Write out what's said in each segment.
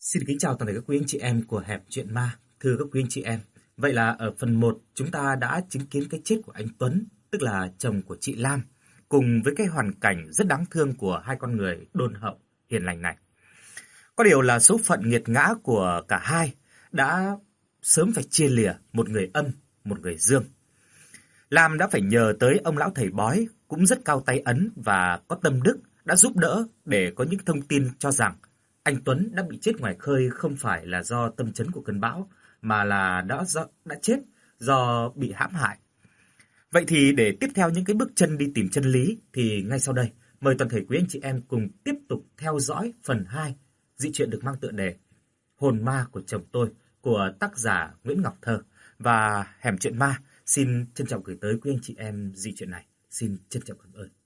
Xin kính chào toàn thể các quý anh chị em của Hẻm Chuyện Ma. Thưa các quý anh chị em, vậy là ở phần 1 chúng ta đã chứng kiến cái chết của anh Tuấn, tức là chồng của chị Lam, cùng với cái hoàn cảnh rất đáng thương của hai con người đôn hậu hiền lành này. Có điều là số phận nghiệt ngã của cả hai đã sớm phải chia lìa, một người âm, một người dương. Lam đã phải nhờ tới ông lão thầy bói cũng rất cao tay ấn và có tâm đức đã giúp đỡ để có những thông tin cho rằng anh Tuấn đã bị chết ngoài khơi không phải là do tâm chấn của cơn bão mà là đã chết do bị hãm hại. Vậy thì để tiếp theo những cái bước chân đi tìm chân lý thì ngay sau đây mời toàn thể quý anh chị em cùng tiếp tục theo dõi phần 2 dị truyện được mang tựa đề Hồn ma của chồng tôi của tác giả Nguyễn Ngọc Thơ, và Hẻm Chuyện Ma xin trân trọng gửi tới quý anh chị em dị truyện này. Xin trân trọng cảm ơn.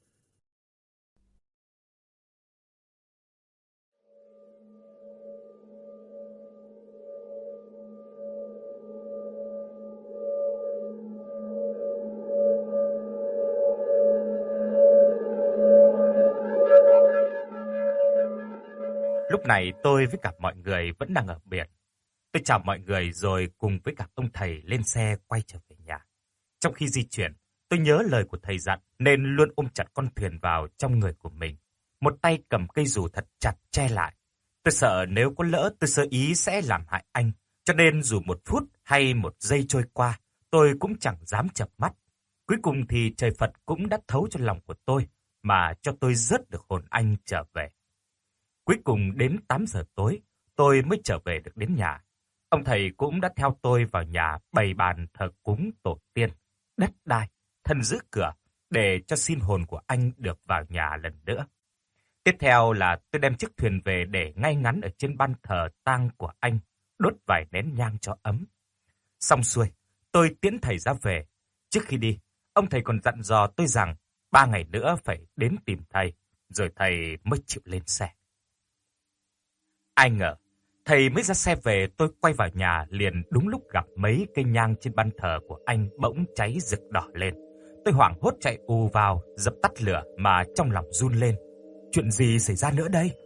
Lúc này tôi với cả mọi người vẫn đang ở biển. Tôi chào mọi người rồi cùng với cả ông thầy lên xe quay trở về nhà. Trong khi di chuyển, tôi nhớ lời của thầy dặn nên luôn ôm chặt con thuyền vào trong người của mình. Một tay cầm cây dù thật chặt che lại. Tôi sợ nếu có lỡ tôi sơ ý sẽ làm hại anh. Cho nên dù một phút hay một giây trôi qua, tôi cũng chẳng dám chợp mắt. Cuối cùng thì trời Phật cũng đã thấu cho lòng của tôi mà cho tôi rớt được hồn anh trở về. Cuối cùng đến 8 giờ tối, tôi mới trở về được đến nhà. Ông thầy cũng đã theo tôi vào nhà bày bàn thờ cúng tổ tiên, đất đai, thần giữ cửa để cho xin hồn của anh được vào nhà lần nữa. Tiếp theo là tôi đem chiếc thuyền về để ngay ngắn ở trên ban thờ tang của anh, đốt vài nén nhang cho ấm. Xong xuôi, tôi tiễn thầy ra về. Trước khi đi, ông thầy còn dặn dò tôi rằng 3 ngày nữa phải đến tìm thầy, rồi thầy mới chịu lên xe. Ai ngờ, thầy mới ra xe về, tôi quay vào nhà liền đúng lúc gặp mấy cây nhang trên ban thờ của anh bỗng cháy rực đỏ lên. Tôi hoảng hốt chạy ù vào, dập tắt lửa mà trong lòng run lên. Chuyện gì xảy ra nữa đây?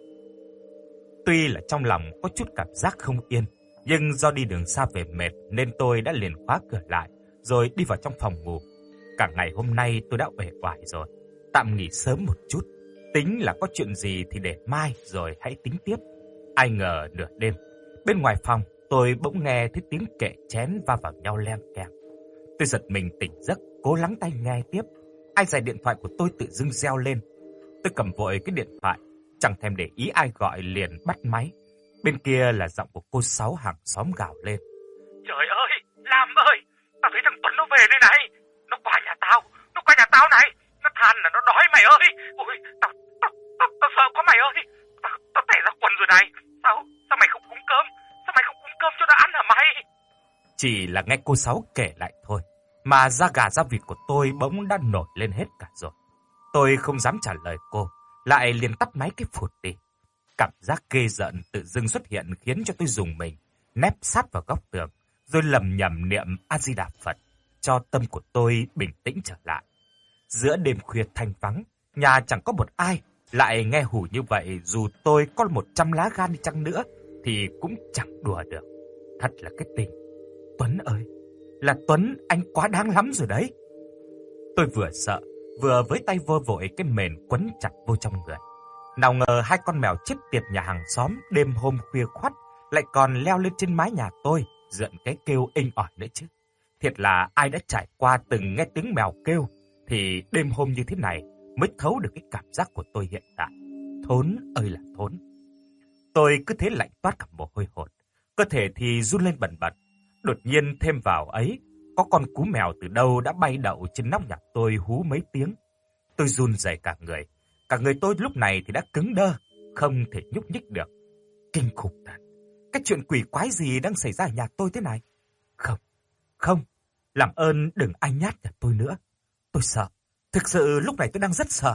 Tuy là trong lòng có chút cảm giác không yên, nhưng do đi đường xa về mệt nên tôi đã liền khóa cửa lại, rồi đi vào trong phòng ngủ. Cả ngày hôm nay tôi đã uể oải rồi, tạm nghỉ sớm một chút. Tính là có chuyện gì thì để mai rồi hãy tính tiếp. Ai ngờ nửa đêm, bên ngoài phòng tôi bỗng nghe thấy tiếng kệ chén va vào nhau leng keng. Tôi giật mình tỉnh giấc, cố lắng tai nghe tiếp. Ai dè điện thoại của tôi tự dưng reo lên. Tôi cầm vội cái điện thoại, chẳng thèm để ý ai gọi liền bắt máy. Bên kia là giọng của cô Sáu hàng xóm gào lên. Trời ơi, Lam ơi, tao thấy thằng Tuấn nó về đây này. Nó qua nhà tao này. Nó than là nó đói mày ơi. Ôi, tao sợ quá mày ơi. Tao tẻ ra quần rồi này. Sao mày không cúng cơm? Sao mày không cúng cơm cho nó ăn hả mày? Chỉ là nghe cô Sáu kể lại thôi, mà da gà da vịt của tôi bỗng đã nổi lên hết cả rồi. Tôi không dám trả lời cô, lại liền tắt máy cái phụt đi. Cảm giác ghê rợn tự dưng xuất hiện khiến cho tôi rùng mình, nép sát vào góc tường, rồi lầm nhầm niệm A Di Đà Phật, cho tâm của tôi bình tĩnh trở lại. Giữa đêm khuya thanh vắng, nhà chẳng có một ai, lại nghe hù như vậy dù tôi có 100 lá gan đi chăng nữa thì cũng chẳng đùa được. Thật là cái tình. Tuấn ơi, là Tuấn, anh quá đáng lắm rồi đấy. Tôi vừa sợ, vừa với tay vơ vội cái mền quấn chặt vô trong người. Nào ngờ hai con mèo chết tiệt nhà hàng xóm đêm hôm khuya khoắt lại còn leo lên trên mái nhà tôi, rợn cái kêu inh ỏi nữa chứ. Thiệt là ai đã trải qua từng nghe tiếng mèo kêu thì đêm hôm như thế này mới thấu được cái cảm giác của tôi hiện tại. Thốn ơi là thốn. Tôi cứ thế lạnh toát cả mồ hôi hột, cơ thể thì run lên bần bật. Đột nhiên thêm vào ấy, có con cú mèo từ đâu đã bay đậu trên nóc nhà tôi hú mấy tiếng. Tôi run rẩy cả người tôi lúc này thì đã cứng đơ, không thể nhúc nhích được. Kinh khủng thật, cái chuyện quỷ quái gì đang xảy ra ở nhà tôi thế này? Không, làm ơn đừng ai nhát nhà tôi nữa. Tôi sợ, thực sự lúc này tôi đang rất sợ.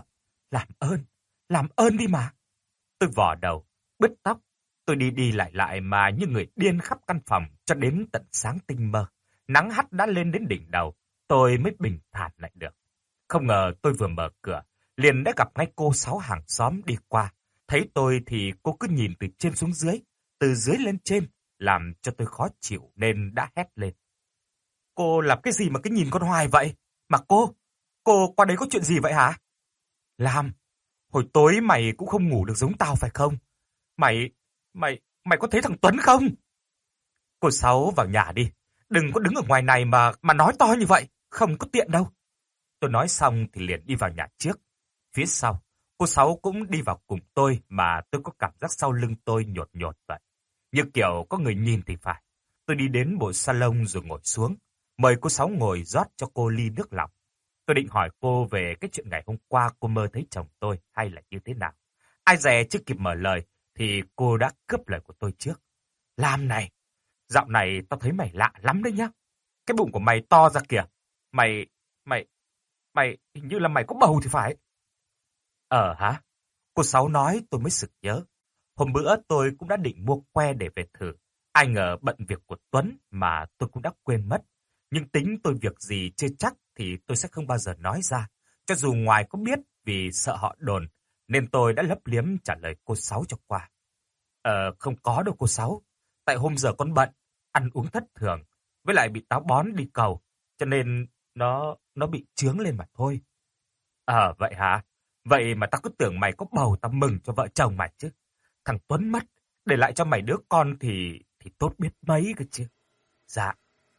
Làm ơn đi mà. Tôi vò đầu, bứt tóc, tôi đi lại mà như người điên khắp căn phòng cho đến tận sáng tinh mơ. Nắng hắt đã lên đến đỉnh đầu, tôi mới bình thản lại được. Không ngờ tôi vừa mở cửa, liền đã gặp ngay cô Sáu hàng xóm đi qua. Thấy tôi thì cô cứ nhìn từ trên xuống dưới, từ dưới lên trên, làm cho tôi khó chịu nên đã hét lên. Cô làm cái gì mà cứ nhìn con hoài vậy? Mà cô qua đấy có chuyện gì vậy hả? Lam, hồi tối mày cũng không ngủ được giống tao phải không? Mày, mày có thấy thằng Tuấn không? Cô Sáu vào nhà đi, đừng có đứng ở ngoài này mà nói to như vậy, không có tiện đâu. Tôi nói xong thì liền đi vào nhà trước. Phía sau, cô Sáu cũng đi vào cùng tôi mà tôi có cảm giác sau lưng tôi nhột nhột vậy. Như kiểu có người nhìn thì phải. Tôi đi đến bộ salon rồi ngồi xuống, mời cô Sáu ngồi rót cho cô ly nước lọc. Tôi định hỏi cô về cái chuyện ngày hôm qua cô mơ thấy chồng tôi hay là như thế nào. Ai dè chưa kịp mở lời thì cô đã cướp lời của tôi trước. Lam này, dạo này tao thấy mày lạ lắm đấy nhá. Cái bụng của mày to ra kìa. Mày, mày, mày hình như là mày có bầu thì phải. Hả? Cô Sáu nói tôi mới sực nhớ. Hôm bữa tôi cũng đã định mua que để về thử. Ai ngờ bận việc của Tuấn mà tôi cũng đã quên mất. Nhưng tính tôi việc gì chưa chắc thì tôi sẽ không bao giờ nói ra. Cho dù ngoài có biết vì sợ họ đồn, nên tôi đã lấp liếm trả lời cô Sáu cho qua. Không có đâu cô Sáu. Tại hôm giờ con bận, ăn uống thất thường, với lại bị táo bón đi cầu, cho nên nó bị chướng lên mà thôi. Vậy hả? Vậy mà tao cứ tưởng mày có bầu tao mừng cho vợ chồng mày chứ. Thằng Tuấn mất, để lại cho mày đứa con thì tốt biết mấy cơ chứ. Dạ.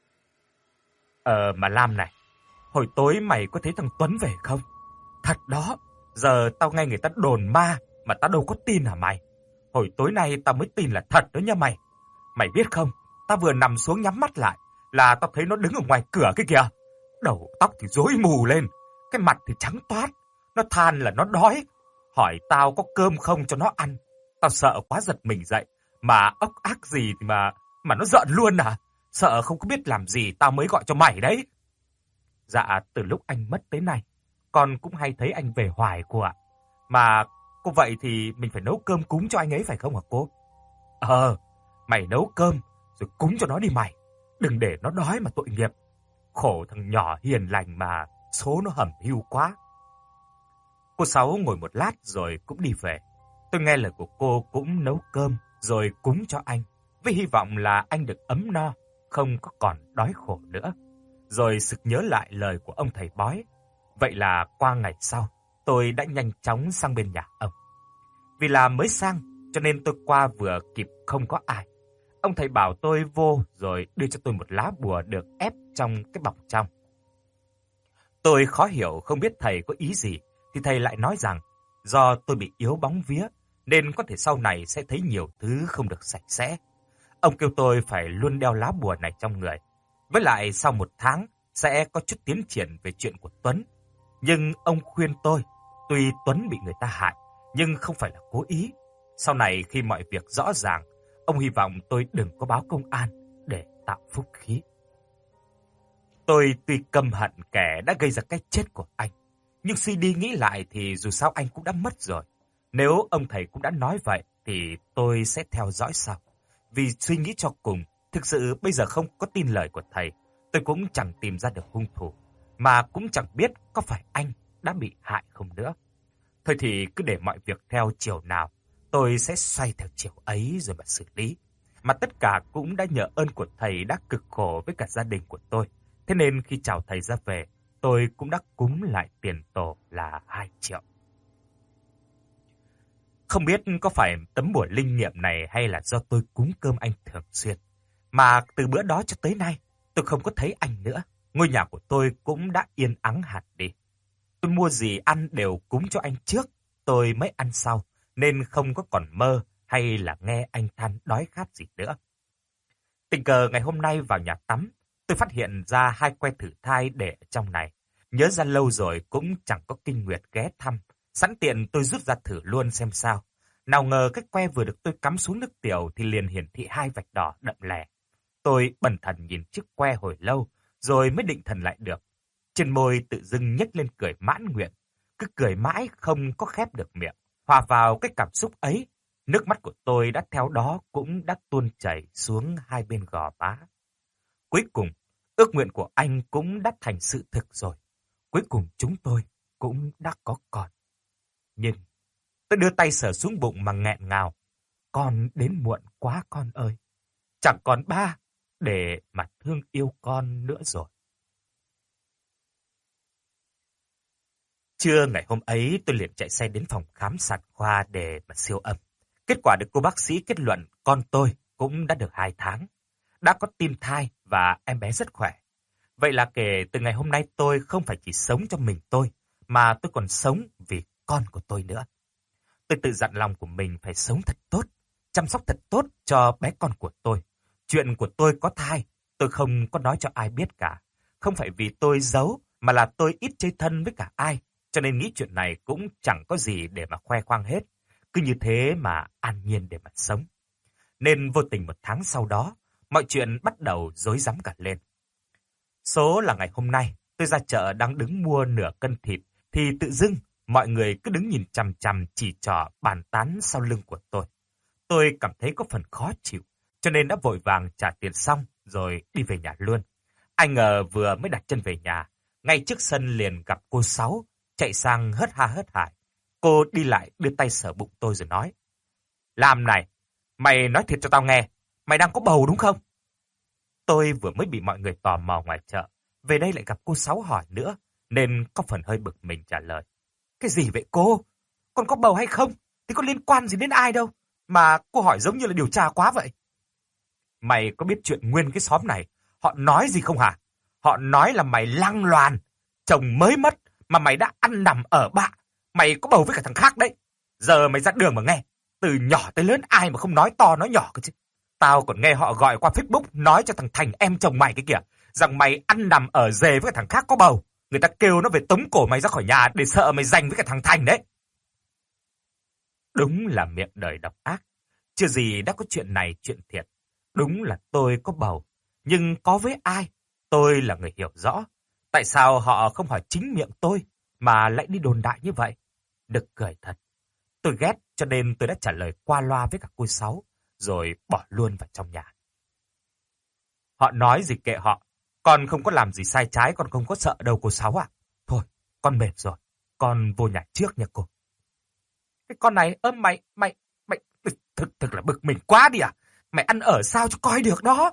Mà Lam này, hồi tối mày có thấy thằng Tuấn về không? Thật đó, giờ tao nghe người ta đồn ma mà tao đâu có tin hả mày? Hồi tối nay tao mới tin là thật đó nha mày. Mày biết không, tao vừa nằm xuống nhắm mắt lại là tao thấy nó đứng ở ngoài cửa kia kìa. Đầu tóc thì rối mù lên, cái mặt thì trắng toát. Nó than là nó đói, hỏi tao có cơm không cho nó ăn. Tao sợ quá giật mình dậy, mà ốc ác gì thì mà nó giận luôn à. Sợ không có biết làm gì tao mới gọi cho mày đấy. Dạ, từ lúc anh mất tới nay, con cũng hay thấy anh về hoài cô ạ. Mà cô vậy thì mình phải nấu cơm cúng cho anh ấy phải không hả cô? Mày nấu cơm rồi cúng cho nó đi mày. Đừng để nó đói mà tội nghiệp. Khổ thằng nhỏ hiền lành mà số nó hẩm hiu quá. Cô Sáu ngồi một lát rồi cũng đi về. Tôi nghe lời của cô cũng nấu cơm rồi cúng cho anh, với hy vọng là anh được ấm no, không có còn đói khổ nữa. Rồi sực nhớ lại lời của ông thầy bói. Vậy là qua ngày sau, tôi đã nhanh chóng sang bên nhà ông. Vì là mới sang, cho nên tôi qua vừa kịp không có ai. Ông thầy bảo tôi vô rồi đưa cho tôi một lá bùa được ép trong cái bọc trong. Tôi khó hiểu không biết thầy có ý gì, thì thầy lại nói rằng do tôi bị yếu bóng vía nên có thể sau này sẽ thấy nhiều thứ không được sạch sẽ. Ông kêu tôi phải luôn đeo lá bùa này trong người. Với lại sau 1 tháng sẽ có chút tiến triển về chuyện của Tuấn. Nhưng ông khuyên tôi, tuy Tuấn bị người ta hại, nhưng không phải là cố ý. Sau này khi mọi việc rõ ràng, ông hy vọng tôi đừng có báo công an để tạo phúc khí. Tôi tuy căm hận kẻ đã gây ra cái chết của anh, nhưng suy đi nghĩ lại thì dù sao anh cũng đã mất rồi. Nếu ông thầy cũng đã nói vậy thì tôi sẽ theo dõi sau. Vì suy nghĩ cho cùng, thực sự bây giờ không có tin lời của thầy, tôi cũng chẳng tìm ra được hung thủ, mà cũng chẳng biết có phải anh đã bị hại không nữa. Thôi thì cứ để mọi việc theo chiều nào, tôi sẽ xoay theo chiều ấy rồi mà xử lý. Mà tất cả cũng đã nhờ ơn của thầy đã cực khổ với cả gia đình của tôi. Thế nên khi chào thầy ra về, tôi cũng đã cúng lại tiền tổ là 2 triệu. Không biết có phải tấm bùa linh nghiệm này hay là do tôi cúng cơm anh thường xuyên, mà từ bữa đó cho tới nay, tôi không có thấy anh nữa. Ngôi nhà của tôi cũng đã yên ắng hẳn đi. Tôi mua gì ăn đều cúng cho anh trước, tôi mới ăn sau, nên không có còn mơ hay là nghe anh than đói khát gì nữa. Tình cờ ngày hôm nay vào nhà tắm, tôi phát hiện ra 2 que thử thai để ở trong này. Nhớ ra lâu rồi cũng chẳng có kinh nguyệt ghé thăm. Sẵn tiện tôi rút ra thử luôn xem sao. Nào ngờ cái que vừa được tôi cắm xuống nước tiểu thì liền hiển thị 2 vạch đỏ đậm lè. Tôi bần thần nhìn chiếc que hồi lâu, rồi mới định thần lại được. Trên môi tự dưng nhếch lên cười mãn nguyện. Cứ cười mãi không có khép được miệng. Hòa vào cái cảm xúc ấy, nước mắt của tôi đã theo đó cũng đã tuôn chảy xuống 2 bên gò má. Cuối cùng, ước nguyện của anh cũng đã thành sự thực rồi. Cuối cùng chúng tôi cũng đã có con. Nhưng tôi đưa tay sờ xuống bụng mà nghẹn ngào. con đến muộn quá con ơi. Chẳng còn ba để mà thương yêu con nữa rồi. Trưa ngày hôm ấy tôi liền chạy xe đến phòng khám sản khoa để mà siêu âm. Kết quả được cô bác sĩ kết luận con tôi cũng đã được 2 tháng. Đã có tim thai và em bé rất khỏe. Vậy là kể từ ngày hôm nay tôi không phải chỉ sống cho mình tôi, mà tôi còn sống vì con của tôi nữa. Tôi tự dặn lòng của mình phải sống thật tốt, chăm sóc thật tốt cho bé con của tôi. Chuyện của tôi có thai, tôi không có nói cho ai biết cả. Không phải vì tôi giấu, mà là tôi ít chơi thân với cả ai. Cho nên nghĩ chuyện này cũng chẳng có gì để mà khoe khoang hết. Cứ như thế mà an nhiên để mà sống. Nên vô tình 1 tháng sau đó, mọi chuyện bắt đầu rối rắm cả lên. Số là ngày hôm nay, tôi ra chợ đang đứng mua nửa cân thịt, thì tự dưng mọi người cứ đứng nhìn chằm chằm chỉ trỏ bàn tán sau lưng của tôi. Tôi cảm thấy có phần khó chịu, cho nên đã vội vàng trả tiền xong rồi đi về nhà luôn. Ai ngờ vừa mới đặt chân về nhà, ngay trước sân liền gặp cô Sáu, chạy sang hớt ha hớt hải. Cô đi lại đưa tay sờ bụng tôi rồi nói: "Làm này, mày nói thiệt cho tao nghe, mày đang có bầu đúng không?" Tôi vừa mới bị mọi người tò mò ngoài chợ, về đây lại gặp cô Sáu hỏi nữa, nên có phần hơi bực mình trả lời: "Cái gì vậy cô? Con có bầu hay không thì có liên quan gì đến ai đâu, mà cô hỏi giống như là điều tra quá vậy." "Mày có biết chuyện nguyên cái xóm này họ nói gì không hả? Họ nói là mày lăng loàn, chồng mới mất mà mày đã ăn nằm ở bạ, mày có bầu với cả thằng khác đấy. Giờ mày ra đường mà nghe, từ nhỏ tới lớn ai mà không nói to nói nhỏ cơ chứ. Tao còn nghe họ gọi qua Facebook nói cho thằng Thành em chồng mày cái kìa, rằng mày ăn nằm ở rể với cả thằng khác có bầu. Người ta kêu nó về tống cổ mày ra khỏi nhà để sợ mày giành với cả thằng Thành đấy." Đúng là miệng đời độc ác. Chưa gì đã có chuyện này chuyện thiệt. Đúng là tôi có bầu, nhưng có với ai? Tôi là người hiểu rõ. Tại sao họ không hỏi chính miệng tôi mà lại đi đồn đại như vậy? Nực cười thật. Tôi ghét cho nên tôi đã trả lời qua loa với cả cô Sáu, rồi bỏ luôn vào trong nhà. Họ nói gì kệ họ. Con không có làm gì sai trái, con không có sợ đâu cô Sáu ạ. Thôi, con mệt rồi. Con vô nhà trước nha cô. Cái con này, mày, thực là bực mình quá đi à? Mày ăn ở sao cho coi được đó.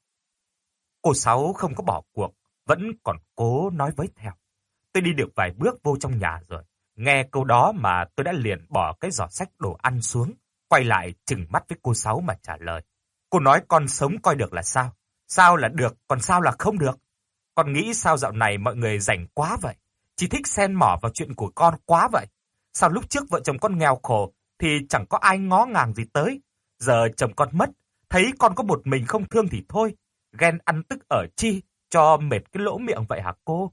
Cô Sáu không có bỏ cuộc, vẫn còn cố nói với theo. Tôi đi được vài bước vô trong nhà rồi. Nghe câu đó mà tôi đã liền bỏ cái giỏ xách đồ ăn xuống, quay lại trừng mắt với cô Sáu mà trả lời. Cô nói con sống coi được là sao? Sao là được, còn sao là không được? Con nghĩ sao dạo này mọi người rảnh quá vậy? Chỉ thích xen mỏ vào chuyện của con quá vậy? Sao lúc trước vợ chồng con nghèo khổ thì chẳng có ai ngó ngàng gì tới? Giờ chồng con mất, thấy con có một mình không thương thì thôi. Ghen ăn tức ở chi, cho mệt cái lỗ miệng vậy hả cô?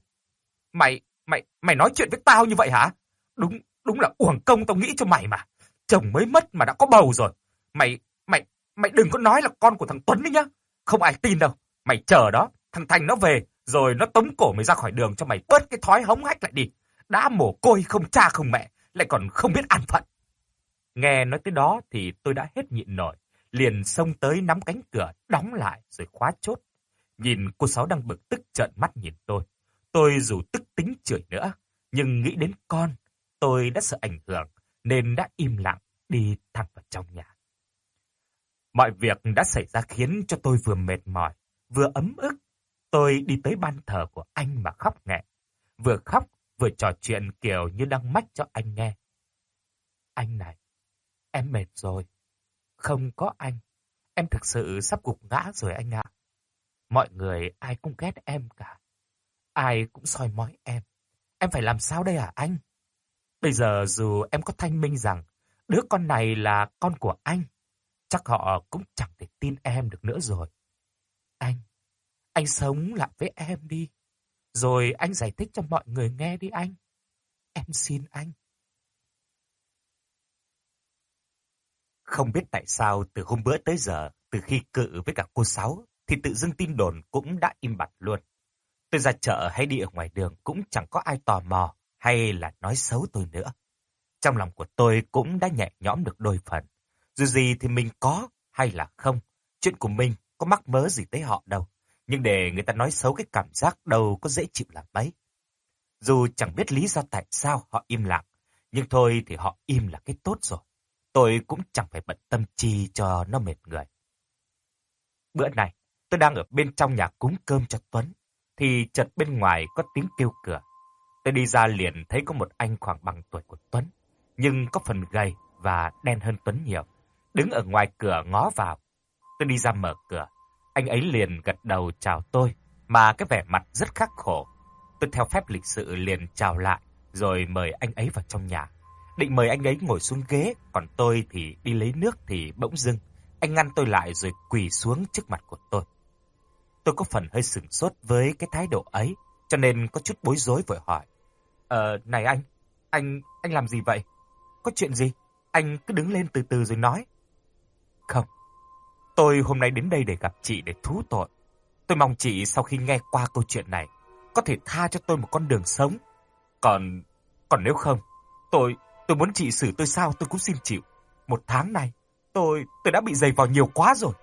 Mày nói chuyện với tao như vậy hả? Đúng là uổng công tao nghĩ cho mày mà. Chồng mới mất mà đã có bầu rồi. Mày đừng có nói là con của thằng Tuấn đấy nhá. Không ai tin đâu. Mày chờ đó, thằng Thành nó về, rồi nó tống cổ mày ra khỏi đường cho mày bớt cái thói hống hách lại đi. Đã mồ côi không cha không mẹ, lại còn không biết an phận. Nghe nói tới đó thì tôi đã hết nhịn nổi, liền xông tới nắm cánh cửa, đóng lại rồi khóa chốt. Nhìn cô Sáu đang bực tức trợn mắt nhìn tôi dù tức tính chửi nữa, nhưng nghĩ đến con, tôi đã sợ ảnh hưởng, nên đã im lặng đi thẳng vào trong nhà. Mọi việc đã xảy ra khiến cho tôi vừa mệt mỏi, vừa ấm ức. Tôi đi tới ban thờ của anh mà khóc nghẹn. Vừa khóc, vừa trò chuyện kiểu như đang mách cho anh nghe. Anh này, em mệt rồi. Không có anh, em thực sự sắp gục ngã rồi anh ạ. Mọi người ai cũng ghét em cả. Ai cũng soi mói em. Em phải làm sao đây hả anh? Bây giờ dù em có thanh minh rằng đứa con này là con của anh, chắc họ cũng chẳng thể tin em được nữa rồi. Anh sống lại với em đi. Rồi anh giải thích cho mọi người nghe đi anh. Em xin anh. Không biết tại sao từ hôm bữa tới giờ, từ khi cự với cả cô Sáu, thì tự dưng tin đồn cũng đã im bặt luôn. Tôi ra chợ hay đi ở ngoài đường cũng chẳng có ai tò mò hay là nói xấu tôi nữa. Trong lòng của tôi cũng đã nhẹ nhõm được đôi phần. Dù gì thì mình có hay là không, chuyện của mình có mắc mớ gì tới họ đâu. Nhưng để người ta nói xấu cái cảm giác đâu có dễ chịu là mấy. Dù chẳng biết lý do tại sao họ im lặng, nhưng thôi thì họ im là cái tốt rồi. tôi cũng chẳng phải bận tâm chi cho nó mệt người. Bữa này, tôi đang ở bên trong nhà cúng cơm cho Tuấn, thì chợt bên ngoài có tiếng kêu cửa. Tôi đi ra liền thấy có một anh khoảng bằng tuổi của Tuấn, nhưng có phần gầy và đen hơn Tuấn nhiều, đứng ở ngoài cửa ngó vào. Tôi đi ra mở cửa, anh ấy liền gật đầu chào tôi, mà cái vẻ mặt rất khắc khổ. Tôi theo phép lịch sự liền chào lại, rồi mời anh ấy vào trong nhà. Định mời anh ấy ngồi xuống ghế, còn tôi thì đi lấy nước thì bỗng dưng anh ngăn tôi lại rồi quỳ xuống trước mặt của tôi. Tôi có phần hơi sửng sốt với cái thái độ ấy, cho nên có chút bối rối vội hỏi. Này anh làm gì vậy? Có chuyện gì? Anh cứ đứng lên từ từ rồi nói. Không, tôi hôm nay đến đây để gặp chị để thú tội. Tôi mong chị sau khi nghe qua câu chuyện này, có thể tha cho tôi một con đường sống. Còn nếu không, tôi muốn chị xử tôi sao tôi cũng xin chịu. Một tháng này, tôi đã bị giày vò nhiều quá rồi.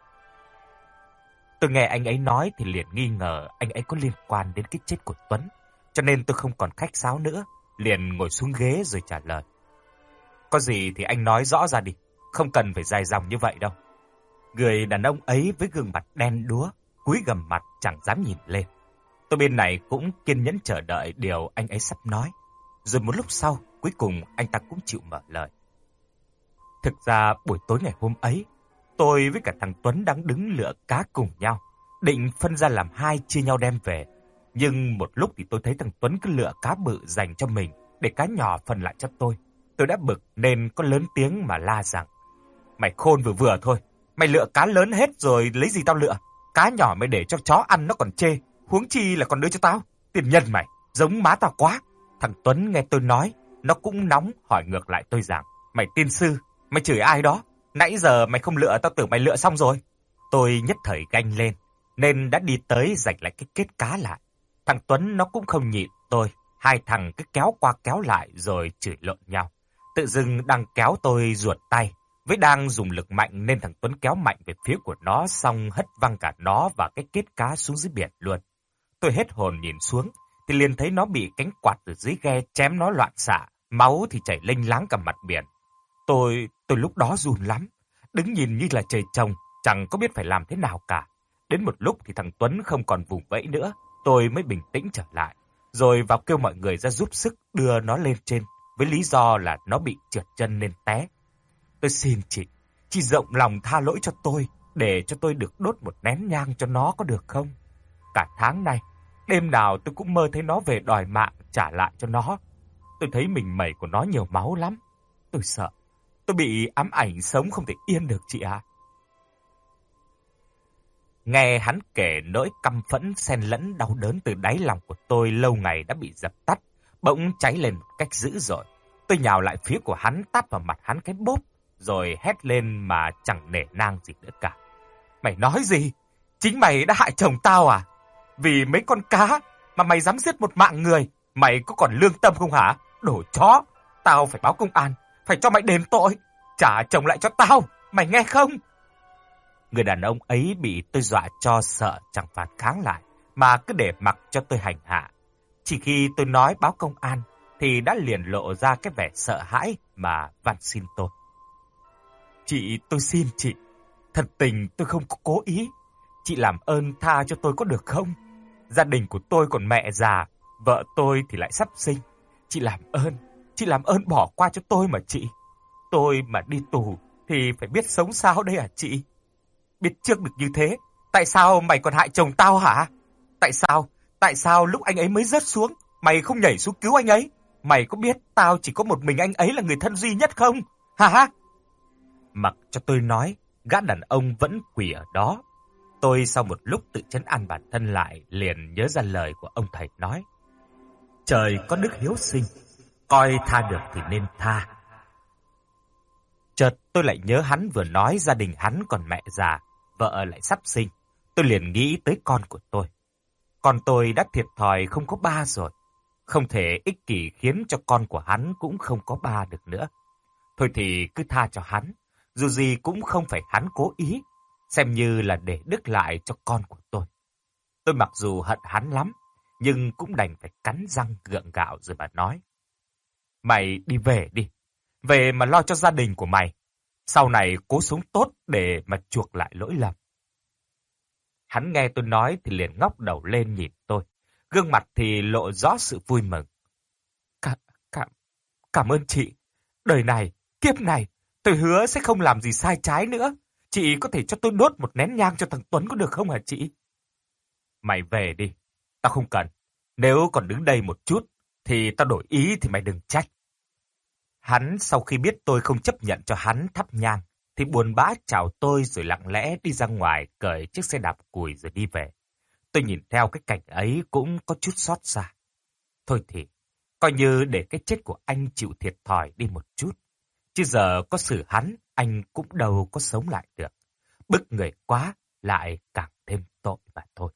Tôi nghe anh ấy nói thì liền nghi ngờ anh ấy có liên quan đến cái chết của Tuấn, cho nên tôi không còn khách sáo nữa, liền ngồi xuống ghế rồi trả lời. Có gì thì anh nói rõ ra đi, không cần phải dài dòng như vậy đâu. Người đàn ông ấy với gương mặt đen đúa, cúi gằm mặt chẳng dám nhìn lên. Tôi bên này cũng kiên nhẫn chờ đợi điều anh ấy sắp nói. Rồi một lúc sau, cuối cùng anh ta cũng chịu mở lời. Thực ra buổi tối ngày hôm ấy, tôi với cả thằng Tuấn đang đứng lựa cá cùng nhau, định phân ra làm hai chia nhau đem về. Nhưng một lúc thì tôi thấy thằng Tuấn cứ lựa cá bự dành cho mình, để cá nhỏ phân lại cho tôi. Tôi đã bực nên có lớn tiếng mà la rằng: Mày khôn vừa vừa thôi, mày lựa cá lớn hết rồi lấy gì tao lựa? Cá nhỏ mày để cho chó ăn nó còn chê, huống chi là còn đưa cho tao. Tiền nhân mày, giống má tao quá. Thằng Tuấn nghe tôi nói, nó cũng nóng hỏi ngược lại tôi rằng: Mày tiên sư, mày chửi ai đó? Nãy giờ mày không lựa, tao tưởng mày lựa xong rồi. Tôi nhất thời ganh lên, nên đã đi tới giạch lại cái kết cá lại. Thằng Tuấn nó cũng không nhịn tôi, hai thằng cứ kéo qua kéo lại rồi chửi lộn nhau. Tự dưng đang kéo tôi ruột tay, với đang dùng lực mạnh nên thằng Tuấn kéo mạnh về phía của nó, xong hất văng cả nó và cái kết cá xuống dưới biển luôn. Tôi hết hồn nhìn xuống, thì liền thấy nó bị cánh quạt từ dưới ghe chém nó loạn xạ, máu thì chảy lênh láng cả mặt biển. Tôi lúc đó run lắm, đứng nhìn như là trời trồng, chẳng có biết phải làm thế nào cả. Đến một lúc thì thằng Tuấn không còn vùng vẫy nữa, tôi mới bình tĩnh trở lại, rồi vào kêu mọi người ra giúp sức đưa nó lên trên, với lý do là nó bị trượt chân nên té. Tôi xin chị rộng lòng tha lỗi cho tôi, để cho tôi được đốt một nén nhang cho nó có được không? Cả tháng nay, đêm nào tôi cũng mơ thấy nó về đòi mạng trả lại cho nó. Tôi thấy mình mẩy của nó nhiều máu lắm. Tôi sợ, tôi bị ám ảnh sống không thể yên được chị ạ. Nghe hắn kể nỗi căm phẫn xen lẫn đau đớn từ đáy lòng của tôi lâu ngày đã bị dập tắt, bỗng cháy lên một cách dữ dội. Tôi nhào lại phía của hắn, tát vào mặt hắn cái bốp, rồi hét lên mà chẳng nể nang gì nữa cả. Mày nói gì? Chính mày đã hại chồng tao à? Vì mấy con cá mà mày dám giết một mạng người, mày có còn lương tâm không hả? Đồ chó, tao phải báo công an, phải cho mày đền tội, trả chồng lại cho tao, mày nghe không? Người đàn ông ấy bị tôi dọa cho sợ chẳng phản kháng lại, mà cứ để mặc cho tôi hành hạ. Chỉ khi tôi nói báo công an, thì đã liền lộ ra cái vẻ sợ hãi mà van xin tôi. Chị, tôi xin chị, thật tình tôi không có cố ý. Chị làm ơn tha cho tôi có được không? Gia đình của tôi còn mẹ già, vợ tôi thì lại sắp sinh. Chị làm ơn bỏ qua cho tôi mà chị. Tôi mà đi tù thì phải biết sống sao đây hả chị? Biết trước được như thế, tại sao mày còn hại chồng tao hả? Tại sao lúc anh ấy mới rớt xuống, mày không nhảy xuống cứu anh ấy? Mày có biết tao chỉ có một mình anh ấy là người thân duy nhất không? Hả? Mặc cho tôi nói, gã đàn ông vẫn quỳ ở đó. Tôi sau một lúc tự trấn an bản thân lại, liền nhớ ra lời của ông thầy nói: Trời có đức hiếu sinh, coi tha được thì nên tha. Chợt tôi lại nhớ hắn vừa nói gia đình hắn còn mẹ già, vợ lại sắp sinh. Tôi liền nghĩ tới con của tôi. Con tôi đã thiệt thòi không có ba rồi. Không thể ích kỷ khiến cho con của hắn cũng không có ba được nữa. Thôi thì cứ tha cho hắn, dù gì cũng không phải hắn cố ý, xem như là để đứt lại cho con của tôi. Tôi mặc dù hận hắn lắm, nhưng cũng đành phải cắn răng gượng gạo rồi mà nói: Mày đi về đi, về mà lo cho gia đình của mày. Sau này cố sống tốt để mà chuộc lại lỗi lầm. Hắn nghe tôi nói thì liền ngóc đầu lên nhìn tôi. Gương mặt thì lộ rõ sự vui mừng. Cảm ơn chị. Đời này, kiếp này, tôi hứa sẽ không làm gì sai trái nữa. Chị có thể cho tôi đốt một nén nhang cho thằng Tuấn có được không hả chị? Mày về đi. Tao không cần. Nếu còn đứng đây một chút, thì tao đổi ý thì mày đừng trách. Hắn sau khi biết tôi không chấp nhận cho hắn thắp nhang, thì buồn bã chào tôi rồi lặng lẽ đi ra ngoài cởi chiếc xe đạp cùi rồi đi về. Tôi nhìn theo cái cảnh ấy cũng có chút xót xa. Thôi thì, coi như để cái chết của anh chịu thiệt thòi đi một chút. Chứ giờ có xử hắn, anh cũng đâu có sống lại được. Bức người quá, lại càng thêm tội mà thôi.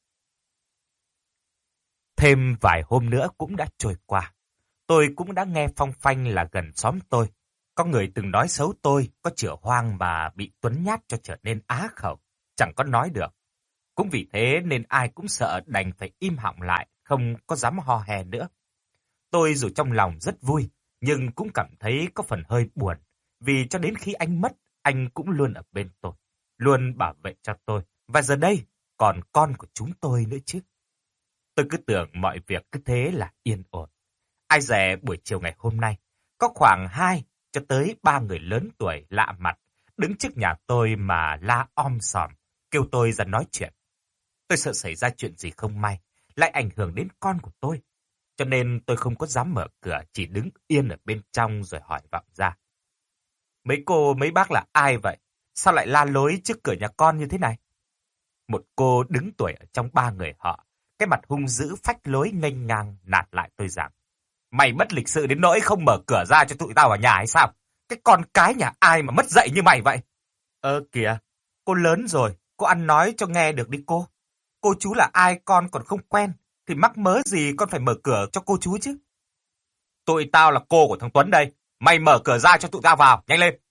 Thêm vài hôm nữa cũng đã trôi qua. Tôi cũng đã nghe phong phanh là gần xóm tôi. Có người từng nói xấu tôi, có chữa hoang mà bị Tuấn nhát cho trở nên á khẩu, chẳng có nói được. Cũng vì thế nên ai cũng sợ đành phải im họng lại, không có dám ho hè nữa. Tôi dù trong lòng rất vui, nhưng cũng cảm thấy có phần hơi buồn, vì cho đến khi anh mất, anh cũng luôn ở bên tôi, luôn bảo vệ cho tôi, và giờ đây còn con của chúng tôi nữa chứ. Tôi cứ tưởng mọi việc cứ thế là yên ổn. Ai dè buổi chiều ngày hôm nay, có khoảng 2 cho tới 3 người lớn tuổi lạ mặt, đứng trước nhà tôi mà la om sòm, kêu tôi ra nói chuyện. Tôi sợ xảy ra chuyện gì không may, lại ảnh hưởng đến con của tôi. Cho nên tôi không có dám mở cửa, chỉ đứng yên ở bên trong rồi hỏi vọng ra. Mấy cô, mấy bác là ai vậy? Sao lại la lối trước cửa nhà con như thế này? Một cô đứng tuổi ở trong 3 người họ, cái mặt hung dữ phách lối nghênh ngang nạt lại tôi rằng: Mày bất lịch sự đến nỗi không mở cửa ra cho tụi tao vào nhà hay sao? Cái con cái nhà ai mà mất dạy như mày vậy? Kìa, cô lớn rồi, cô ăn nói cho nghe được đi cô. Cô chú là ai con còn không quen, thì mắc mớ gì con phải mở cửa cho cô chú chứ? Tụi tao là cô của thằng Tuấn đây, mày mở cửa ra cho tụi tao vào, nhanh lên.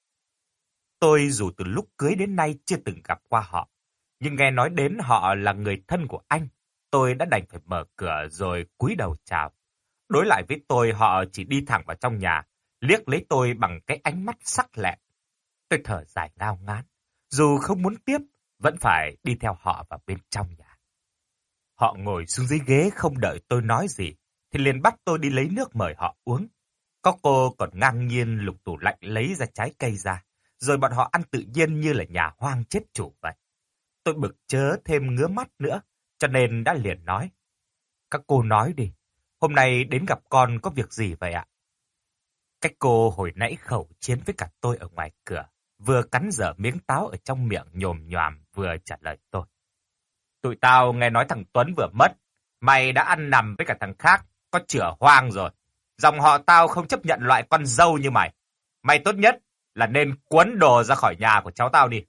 Tôi dù từ lúc cưới đến nay chưa từng gặp qua họ, nhưng nghe nói đến họ là người thân của anh, tôi đã đành phải mở cửa rồi cúi đầu chào. Đối lại với tôi, họ chỉ đi thẳng vào trong nhà, liếc lấy tôi bằng cái ánh mắt sắc lẹm. Tôi thở dài ngao ngán, dù không muốn tiếp, vẫn phải đi theo họ vào bên trong nhà. Họ ngồi xuống dưới ghế không đợi tôi nói gì, thì liền bắt tôi đi lấy nước mời họ uống. Có cô còn ngang nhiên lục tủ lạnh lấy ra trái cây ra, rồi bọn họ ăn tự nhiên như là nhà hoang chết chủ vậy. Tôi bực chớ thêm ngứa mắt nữa, cho nên đã liền nói: Các cô nói đi, hôm nay đến gặp con có việc gì vậy ạ? Cách cô hồi nãy khẩu chiến với cả tôi ở ngoài cửa, vừa cắn dở miếng táo ở trong miệng nhồm nhoàm vừa trả lời tôi. Tụi tao nghe nói thằng Tuấn vừa mất, mày đã ăn nằm với cả thằng khác, có chửa hoang rồi. Dòng họ tao không chấp nhận loại con dâu như mày. Mày tốt nhất là nên cuốn đồ ra khỏi nhà của cháu tao đi.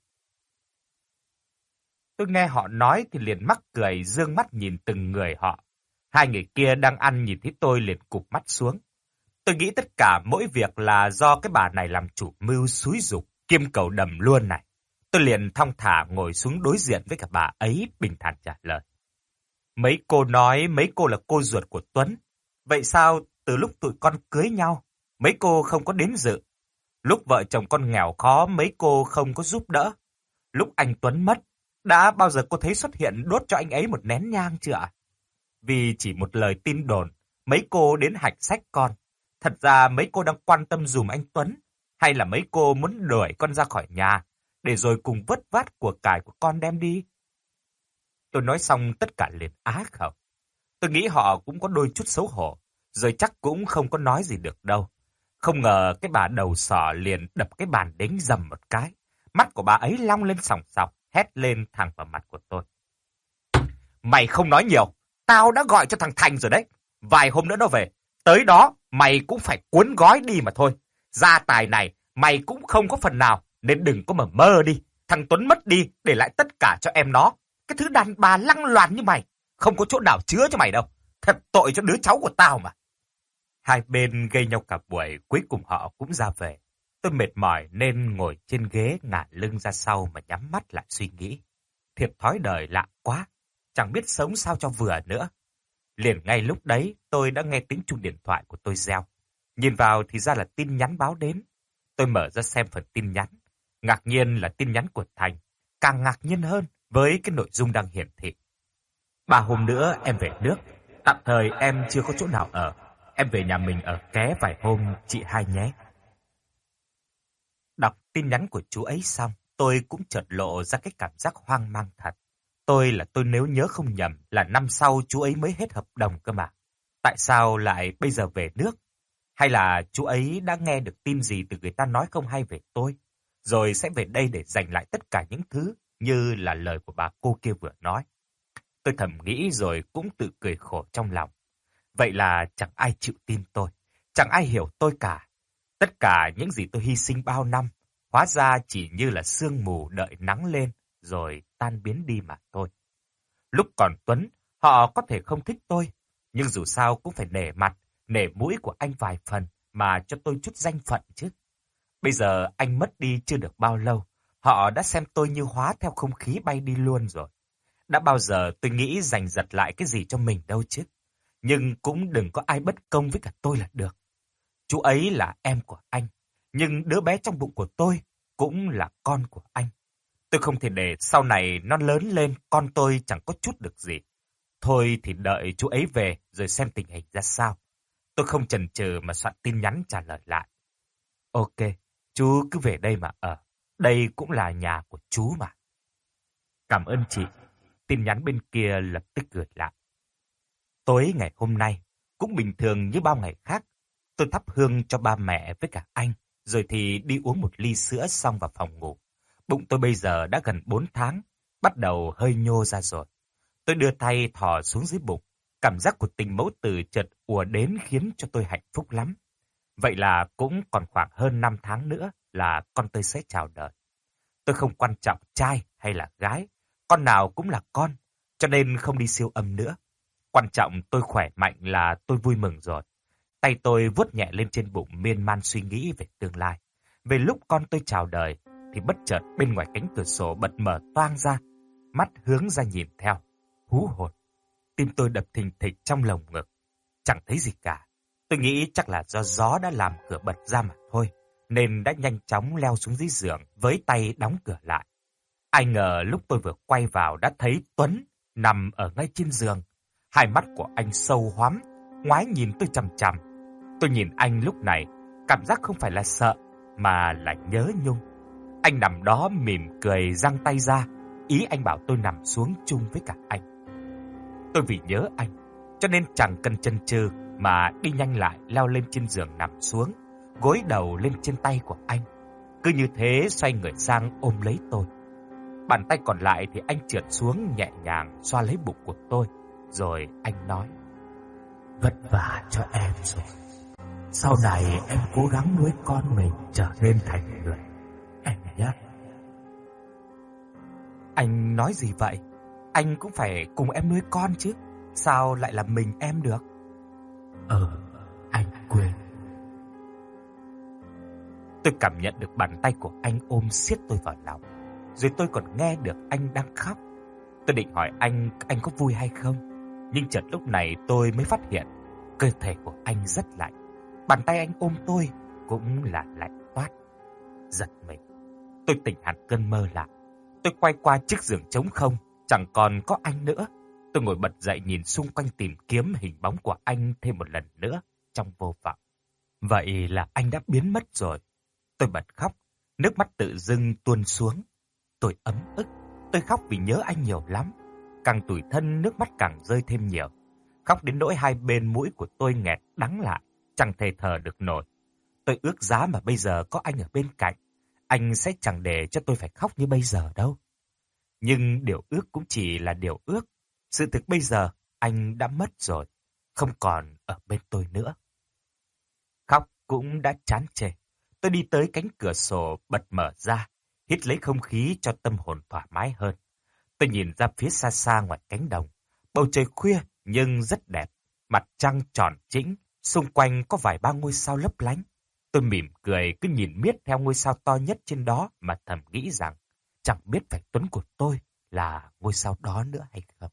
Tôi nghe họ nói thì liền mắc cười, dương mắt nhìn từng người họ. Hai người kia đang ăn nhìn thấy tôi liền cụp mắt xuống. Tôi nghĩ tất cả mỗi việc là do cái bà này làm chủ mưu xúi giục, kiêm cầu đầm luôn này. Tôi liền thong thả ngồi xuống đối diện với cả bà ấy, bình thản trả lời. Mấy cô nói mấy cô là cô ruột của Tuấn. Vậy sao từ lúc tụi con cưới nhau, mấy cô không có đến dự? Lúc vợ chồng con nghèo khó, mấy cô không có giúp đỡ. Lúc anh Tuấn mất, đã bao giờ cô thấy xuất hiện đốt cho anh ấy một nén nhang chưa ạ? Vì chỉ một lời tin đồn, mấy cô đến hạch sách con. Thật ra mấy cô đang quan tâm dùm anh Tuấn, hay là mấy cô muốn đuổi con ra khỏi nhà, để rồi cùng vớt vát của cải của con đem đi? Tôi nói xong tất cả liền á khẩu. Tôi nghĩ họ cũng có đôi chút xấu hổ, rồi chắc cũng không có nói gì được đâu. Không ngờ cái bà đầu sỏ liền đập cái bàn đánh dầm một cái. Mắt của bà ấy long lên sòng sọc, hét lên thẳng vào mặt của tôi. Mày không nói nhiều, tao đã gọi cho thằng Thành rồi đấy. Vài hôm nữa nó về, tới đó mày cũng phải cuốn gói đi mà thôi. Gia tài này mày cũng không có phần nào, nên đừng có mà mơ đi. Thằng Tuấn mất đi, để lại tất cả cho em nó. Cái thứ đàn bà lăng loàn như mày, không có chỗ nào chứa cho mày đâu. Thật tội cho đứa cháu của tao mà. Hai bên gây nhau cả buổi, cuối cùng họ cũng ra về. Tôi mệt mỏi nên ngồi trên ghế ngả lưng ra sau mà nhắm mắt lại suy nghĩ. Thiệt thói đời lạ quá, chẳng biết sống sao cho vừa nữa. Liền ngay lúc đấy tôi đã nghe tiếng chuông điện thoại của tôi reo. Nhìn vào thì ra là tin nhắn báo đến. Tôi mở ra xem phần tin nhắn. Ngạc nhiên là tin nhắn của Thành. Càng ngạc nhiên hơn với cái nội dung đang hiển thị. 3 hôm nữa em về nước. Tạm thời em chưa có chỗ nào ở. Em về nhà mình ở ké vài hôm chị hai nhé. Đọc tin nhắn của chú ấy xong, tôi cũng chợt lộ ra cái cảm giác hoang mang thật. Tôi nếu nhớ không nhầm là năm sau chú ấy mới hết hợp đồng cơ mà. Tại sao lại bây giờ về nước? Hay là chú ấy đã nghe được tin gì từ người ta nói không hay về tôi, rồi sẽ về đây để giành lại tất cả những thứ như là lời của bà cô kia vừa nói. Tôi thầm nghĩ rồi cũng tự cười khổ trong lòng. Vậy là chẳng ai chịu tin tôi, chẳng ai hiểu tôi cả. Tất cả những gì tôi hy sinh bao năm, hóa ra chỉ như là sương mù đợi nắng lên rồi tan biến đi mà thôi. Lúc còn Tuấn, họ có thể không thích tôi, nhưng dù sao cũng phải nể mặt, nể mũi của anh vài phần mà cho tôi chút danh phận chứ. Bây giờ anh mất đi chưa được bao lâu, họ đã xem tôi như hóa theo không khí bay đi luôn rồi. Đã bao giờ tôi nghĩ giành giật lại cái gì cho mình đâu chứ. Nhưng cũng đừng có ai bất công với cả tôi là được. Chú ấy là em của anh, nhưng đứa bé trong bụng của tôi cũng là con của anh. Tôi không thể để sau này nó lớn lên con tôi chẳng có chút được gì. Thôi thì đợi chú ấy về rồi xem tình hình ra sao. Tôi không chần chừ mà soạn tin nhắn trả lời lại. Ok, chú cứ về đây mà ở. Đây cũng là nhà của chú mà. Cảm ơn chị. Tin nhắn bên kia lập tức gửi lại. Tối ngày hôm nay, cũng bình thường như bao ngày khác, tôi thắp hương cho ba mẹ với cả anh, rồi thì đi uống một ly sữa xong vào phòng ngủ. Bụng tôi bây giờ đã gần 4 tháng, bắt đầu hơi nhô ra rồi. Tôi đưa tay thò xuống dưới bụng, cảm giác của tình mẫu tử chợt ùa đến khiến cho tôi hạnh phúc lắm. Vậy là cũng còn khoảng hơn 5 tháng nữa là con tôi sẽ chào đời. Tôi không quan trọng trai hay là gái, con nào cũng là con, cho nên không đi siêu âm nữa. Quan trọng tôi khỏe mạnh là tôi vui mừng rồi. Tay tôi vuốt nhẹ lên trên bụng miên man suy nghĩ về tương lai. Về lúc con tôi chào đời, thì bất chợt bên ngoài cánh cửa sổ bật mở toang ra, mắt hướng ra nhìn theo. Hú hồn, tim tôi đập thình thịch trong lồng ngực. Chẳng thấy gì cả. Tôi nghĩ chắc là do gió đã làm cửa bật ra mà thôi, nên đã nhanh chóng leo xuống dưới giường với tay đóng cửa lại. Ai ngờ lúc tôi vừa quay vào đã thấy Tuấn nằm ở ngay trên giường. Hai mắt của anh sâu hoắm, ngoái nhìn tôi chằm chằm. Tôi nhìn anh lúc này, cảm giác không phải là sợ, mà là nhớ nhung. Anh nằm đó mỉm cười giang tay ra, ý anh bảo tôi nằm xuống chung với cả anh. Tôi vì nhớ anh, cho nên chẳng cần chần chừ mà đi nhanh lại leo lên trên giường nằm xuống, gối đầu lên trên tay của anh. Cứ như thế xoay người sang ôm lấy tôi. Bàn tay còn lại thì anh trượt xuống nhẹ nhàng xoa lấy bụng của tôi. Rồi anh nói: Vất vả cho em rồi. Sau này em cố gắng nuôi con mình trở nên thành người, em nhé. Anh nói gì vậy? Anh cũng phải cùng em nuôi con chứ. Sao lại là mình em được? Anh quên. Tôi cảm nhận được bàn tay của anh ôm siết tôi vào lòng. Rồi tôi còn nghe được anh đang khóc. Tôi định hỏi anh có vui hay không. Nhưng chợt lúc này tôi mới phát hiện cơ thể của anh rất lạnh. Bàn tay anh ôm tôi cũng là lạnh toát. Giật mình, tôi tỉnh hẳn cơn mơ lại. Tôi quay qua chiếc giường trống không, chẳng còn có anh nữa. Tôi ngồi bật dậy nhìn xung quanh tìm kiếm hình bóng của anh thêm một lần nữa trong vô vọng. Vậy là anh đã biến mất rồi. Tôi bật khóc, nước mắt tự dưng tuôn xuống. Tôi ấm ức, tôi khóc vì nhớ anh nhiều lắm. Càng tủi thân nước mắt càng rơi thêm nhiều. Khóc đến nỗi hai bên mũi của tôi nghẹt đắng lại, chẳng thể thở được nổi. Tôi ước giá mà bây giờ có anh ở bên cạnh, anh sẽ chẳng để cho tôi phải khóc như bây giờ đâu. Nhưng điều ước cũng chỉ là điều ước. Sự thực bây giờ anh đã mất rồi, không còn ở bên tôi nữa. Khóc cũng đã chán chê. Tôi đi tới cánh cửa sổ bật mở ra, hít lấy không khí cho tâm hồn thoải mái hơn. Tôi nhìn ra phía xa xa ngoài cánh đồng. Bầu trời khuya nhưng rất đẹp, mặt trăng tròn trĩnh, xung quanh có vài ba ngôi sao lấp lánh. Tôi mỉm cười cứ nhìn miết theo ngôi sao to nhất trên đó mà thầm nghĩ rằng chẳng biết phải Tuấn của tôi là ngôi sao đó nữa hay không.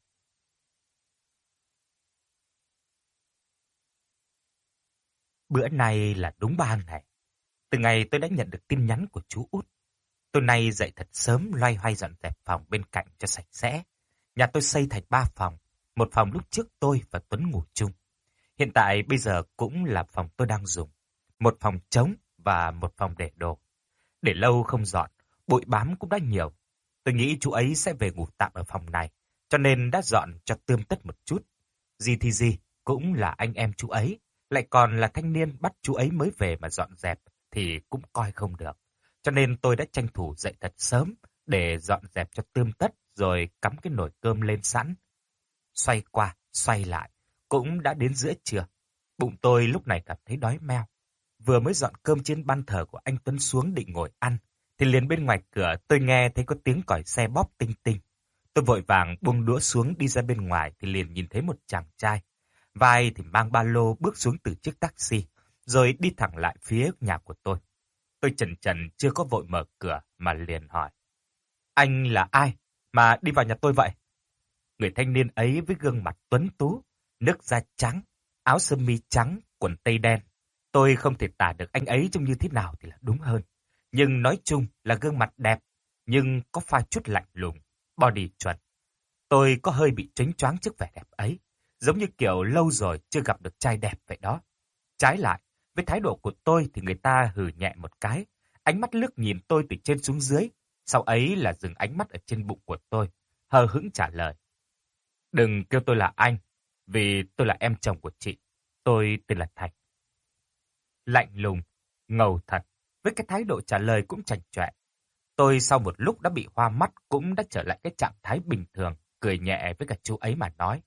Bữa nay là đúng 3 ngày. Từ ngày tôi đã nhận được tin nhắn của chú Út. Tôi nay dậy thật sớm loay hoay dọn dẹp phòng bên cạnh cho sạch sẽ. Nhà tôi xây thành 3 phòng. Một phòng lúc trước tôi và Tuấn ngủ chung. Hiện tại bây giờ cũng là phòng tôi đang dùng. Một phòng trống và một phòng để đồ. Để lâu không dọn, bụi bám cũng đã nhiều. Tôi nghĩ chú ấy sẽ về ngủ tạm ở phòng này, cho nên đã dọn cho tươm tất một chút. Gì thì gì, cũng là anh em chú ấy, lại còn là thanh niên bắt chú ấy mới về mà dọn dẹp thì cũng coi không được. Cho nên tôi đã tranh thủ dậy thật sớm để dọn dẹp cho tươm tất rồi cắm cái nồi cơm lên sẵn. Xoay qua, xoay lại, cũng đã đến giữa trưa. Bụng tôi lúc này cảm thấy đói meo. Vừa mới dọn cơm trên ban thờ của anh Tuấn xuống định ngồi ăn, thì liền bên ngoài cửa tôi nghe thấy có tiếng còi xe bóp tinh tinh. Tôi vội vàng buông đũa xuống đi ra bên ngoài thì liền nhìn thấy một chàng trai. Vai thì mang ba lô bước xuống từ chiếc taxi, rồi đi thẳng lại phía nhà của tôi. Tôi chần chừ chưa có vội mở cửa mà liền hỏi. Anh là ai mà đi vào nhà tôi vậy? Người thanh niên ấy với gương mặt tuấn tú, nước da trắng, áo sơ mi trắng, quần tây đen. Tôi không thể tả được anh ấy trông như thế nào thì là đúng hơn. Nhưng nói chung là gương mặt đẹp, nhưng có pha chút lạnh lùng, body chuẩn. Tôi có hơi bị chónh choáng trước vẻ đẹp ấy, giống như kiểu lâu rồi chưa gặp được trai đẹp vậy đó. Trái lại, với thái độ của tôi thì người ta hừ nhẹ một cái, ánh mắt lướt nhìn tôi từ trên xuống dưới, sau ấy là dừng ánh mắt ở trên bụng của tôi, hờ hững trả lời. Đừng kêu tôi là anh, vì tôi là em chồng của chị, tôi tên là Thành. Lạnh lùng, ngầu thật, với cái thái độ trả lời cũng chảnh chọe. Tôi sau một lúc đã bị hoa mắt cũng đã trở lại cái trạng thái bình thường, cười nhẹ với cả chú ấy mà nói.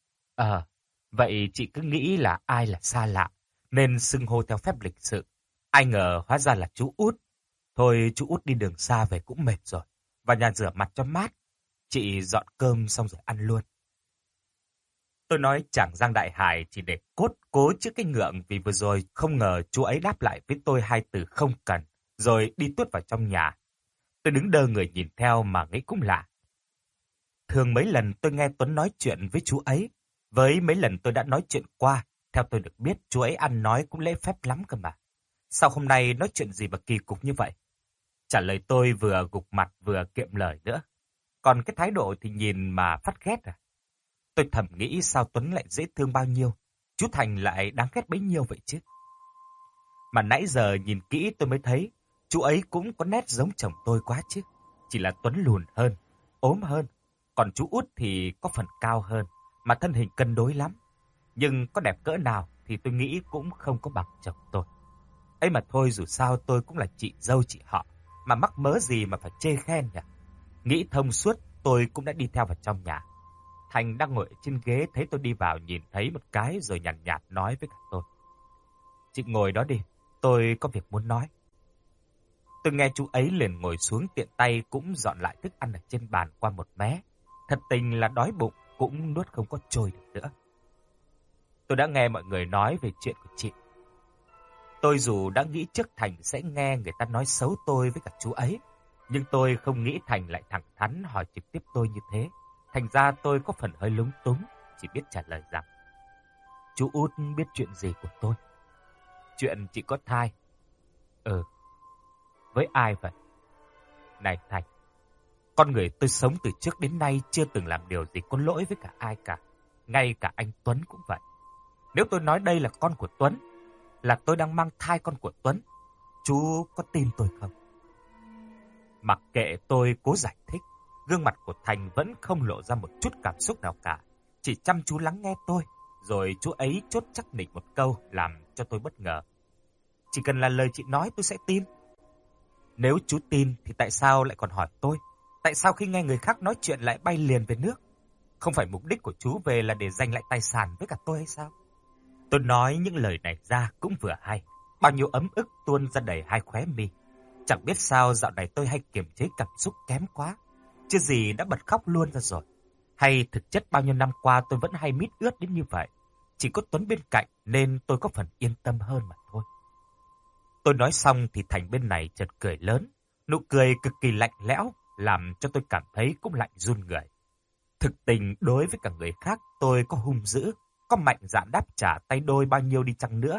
Vậy chị cứ nghĩ là ai là xa lạ, nên xưng hô theo phép lịch sự. Ai ngờ hóa ra là chú Út. Thôi chú Út đi đường xa về cũng mệt rồi, vào nhà rửa mặt cho mát. Chị dọn cơm xong rồi ăn luôn. Tôi nói chẳng Giang Đại Hải chỉ để cốt cố trước cái ngượng vì vừa rồi không ngờ chú ấy đáp lại với tôi hai từ không cần, rồi đi tuốt vào trong nhà. Tôi đứng đơ người nhìn theo mà nghĩ cũng lạ. Thường mấy lần tôi nghe Tuấn nói chuyện với chú ấy, với mấy lần tôi đã nói chuyện qua, theo tôi được biết chú ấy ăn nói cũng lễ phép lắm cơ mà. Sao hôm nay nói chuyện gì mà kỳ cục như vậy? Trả lời tôi vừa gục mặt vừa kiệm lời nữa. Còn cái thái độ thì nhìn mà phát ghét à? Tôi thầm nghĩ sao Tuấn lại dễ thương bao nhiêu, chú Thành lại đáng ghét bấy nhiêu vậy chứ. Mà nãy giờ nhìn kỹ tôi mới thấy, chú ấy cũng có nét giống chồng tôi quá chứ. Chỉ là Tuấn lùn hơn, ốm hơn, còn chú Út thì có phần cao hơn, mà thân hình cân đối lắm. Nhưng có đẹp cỡ nào thì tôi nghĩ cũng không có bằng chồng tôi. Ấy mà thôi, dù sao tôi cũng là chị dâu chị họ, mà mắc mớ gì mà phải chê khen nhỉ. Nghĩ thông suốt, tôi cũng đã đi theo vào trong nhà. Thành đang ngồi trên ghế thấy tôi đi vào nhìn thấy một cái rồi nhàn nhạt nói với cả tôi. Chị ngồi đó đi, tôi có việc muốn nói. Tôi nghe chú ấy liền ngồi xuống tiện tay cũng dọn lại thức ăn ở trên bàn qua một mé. Thật tình là đói bụng cũng nuốt không có trôi được nữa. Tôi đã nghe mọi người nói về chuyện của chị. Tôi dù đã nghĩ trước Thành sẽ nghe người ta nói xấu tôi với cả chú ấy, nhưng tôi không nghĩ Thành lại thẳng thắn hỏi trực tiếp tôi như thế. Thành ra tôi có phần hơi lúng túng, chỉ biết trả lời rằng chú Út biết chuyện gì của tôi? Chuyện chị có thai. Với ai vậy? Này Thành, con người tôi sống từ trước đến nay chưa từng làm điều gì có lỗi với cả ai cả. Ngay cả anh Tuấn cũng vậy. Nếu tôi nói đây là con của Tuấn, là tôi đang mang thai con của Tuấn, chú có tin tôi không? Mặc kệ tôi cố giải thích, gương mặt của Thành vẫn không lộ ra một chút cảm xúc nào cả. Chỉ chăm chú lắng nghe tôi, rồi chú ấy chốt chắc nịch một câu làm cho tôi bất ngờ. Chỉ cần là lời chị nói tôi sẽ tin. Nếu chú tin thì tại sao lại còn hỏi tôi? Tại sao khi nghe người khác nói chuyện lại bay liền về nước? Không phải mục đích của chú về là để giành lại tài sản với cả tôi hay sao? Tôi nói những lời này ra cũng vừa hay. Bao nhiêu ấm ức tuôn ra đầy hai khóe mi. Chẳng biết sao dạo này tôi hay kiềm chế cảm xúc kém quá. Chưa gì đã bật khóc luôn ra rồi. Hay thực chất bao nhiêu năm qua tôi vẫn hay mít ướt đến như vậy. Chỉ có Tuấn bên cạnh nên tôi có phần yên tâm hơn mà thôi. Tôi nói xong thì Thành bên này chợt cười lớn. Nụ cười cực kỳ lạnh lẽo, làm cho tôi cảm thấy cũng lạnh run người. Thực tình đối với cả người khác tôi có hung dữ, có mạnh dạn đáp trả tay đôi bao nhiêu đi chăng nữa,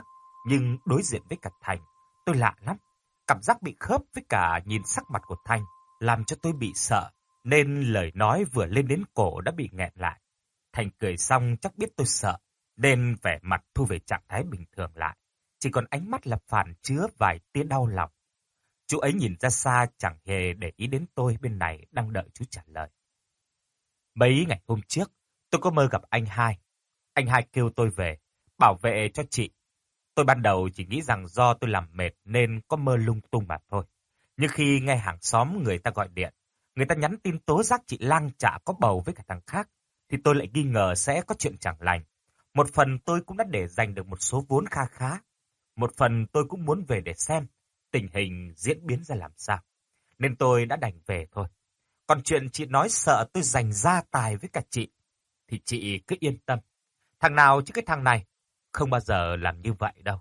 Nhưng đối diện với cả Thành, tôi lạ lắm. Cảm giác bị khớp với cả nhìn sắc mặt của Thành làm cho tôi bị sợ, nên lời nói vừa lên đến cổ đã bị nghẹn lại. Thành cười xong chắc biết tôi sợ, nên vẻ mặt thu về trạng thái bình thường lại. Chỉ còn ánh mắt là phản chứa vài tia đau lòng. Chú ấy nhìn ra xa chẳng hề để ý đến tôi bên này đang đợi chú trả lời. Mấy ngày hôm trước, tôi có mơ gặp anh Hai. Anh Hai kêu tôi về, bảo vệ cho chị. Tôi ban đầu chỉ nghĩ rằng do tôi làm mệt nên có mơ lung tung mà thôi. Nhưng khi nghe hàng xóm người ta gọi điện, người ta nhắn tin tố giác chị lang chạ có bầu với cả thằng khác, thì tôi lại nghi ngờ sẽ có chuyện chẳng lành. Một phần tôi cũng đã để dành được một số vốn kha khá. Một phần tôi cũng muốn về để xem tình hình diễn biến ra làm sao. Nên tôi đã đành về thôi. Còn chuyện chị nói sợ tôi giành gia tài với cả chị, thì chị cứ yên tâm. Thằng nào chứ cái thằng này không bao giờ làm như vậy đâu.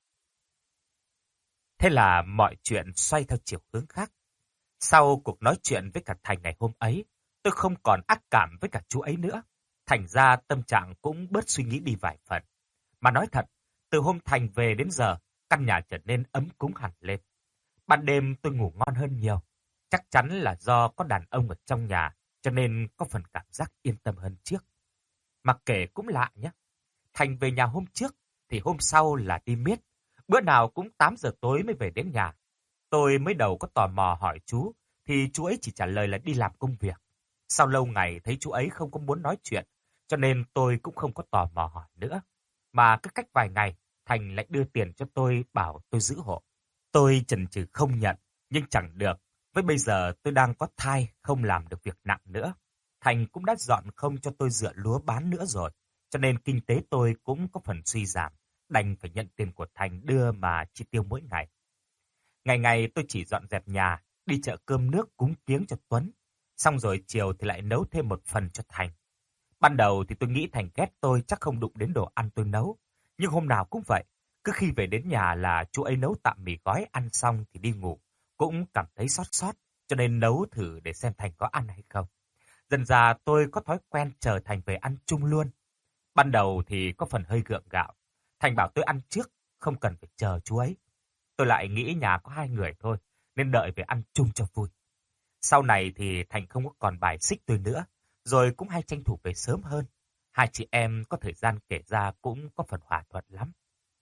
Thế là mọi chuyện xoay theo chiều hướng khác. Sau cuộc nói chuyện với cả Thành ngày hôm ấy, tôi không còn ác cảm với cả chú ấy nữa. Thành ra tâm trạng cũng bớt suy nghĩ đi vài phần. Mà nói thật, từ hôm Thành về đến giờ, căn nhà trở nên ấm cúng hẳn lên. Ban đêm tôi ngủ ngon hơn nhiều. Chắc chắn là do có đàn ông ở trong nhà, cho nên có phần cảm giác yên tâm hơn trước. Mặc kệ cũng lạ nhé. Thành về nhà hôm trước, thì hôm sau là đi miết. Bữa nào cũng 8 giờ tối mới về đến nhà. Tôi mới đầu có tò mò hỏi chú, thì chú ấy chỉ trả lời là đi làm công việc. Sau lâu ngày thấy chú ấy không có muốn nói chuyện, cho nên tôi cũng không có tò mò hỏi nữa. Mà cứ cách vài ngày, Thành lại đưa tiền cho tôi bảo tôi giữ hộ. Tôi chần chừ không nhận, nhưng chẳng được. Với bây giờ tôi đang có thai, không làm được việc nặng nữa. Thành cũng đã dọn không cho tôi dựa lúa bán nữa rồi, cho nên kinh tế tôi cũng có phần suy giảm. Đành phải nhận tiền của Thành đưa mà chi tiêu mỗi ngày. Ngày ngày tôi chỉ dọn dẹp nhà, đi chợ cơm nước cúng kiếng cho Tuấn. Xong rồi chiều thì lại nấu thêm một phần cho Thành. Ban đầu thì tôi nghĩ Thành ghét tôi chắc không đụng đến đồ ăn tôi nấu. Nhưng hôm nào cũng vậy, cứ khi về đến nhà là chú ấy nấu tạm mì gói ăn xong thì đi ngủ. Cũng cảm thấy xót, cho nên nấu thử để xem Thành có ăn hay không. Dần dà tôi có thói quen chờ Thành về ăn chung luôn. Ban đầu thì có phần hơi gượng gạo. Thành bảo tôi ăn trước, không cần phải chờ chú ấy. Tôi lại nghĩ nhà có 2 người thôi, nên đợi về ăn chung cho vui. Sau này thì Thành không có còn bài xích tôi nữa, rồi cũng hay tranh thủ về sớm hơn. Hai chị em có thời gian kể ra cũng có phần hòa thuận lắm.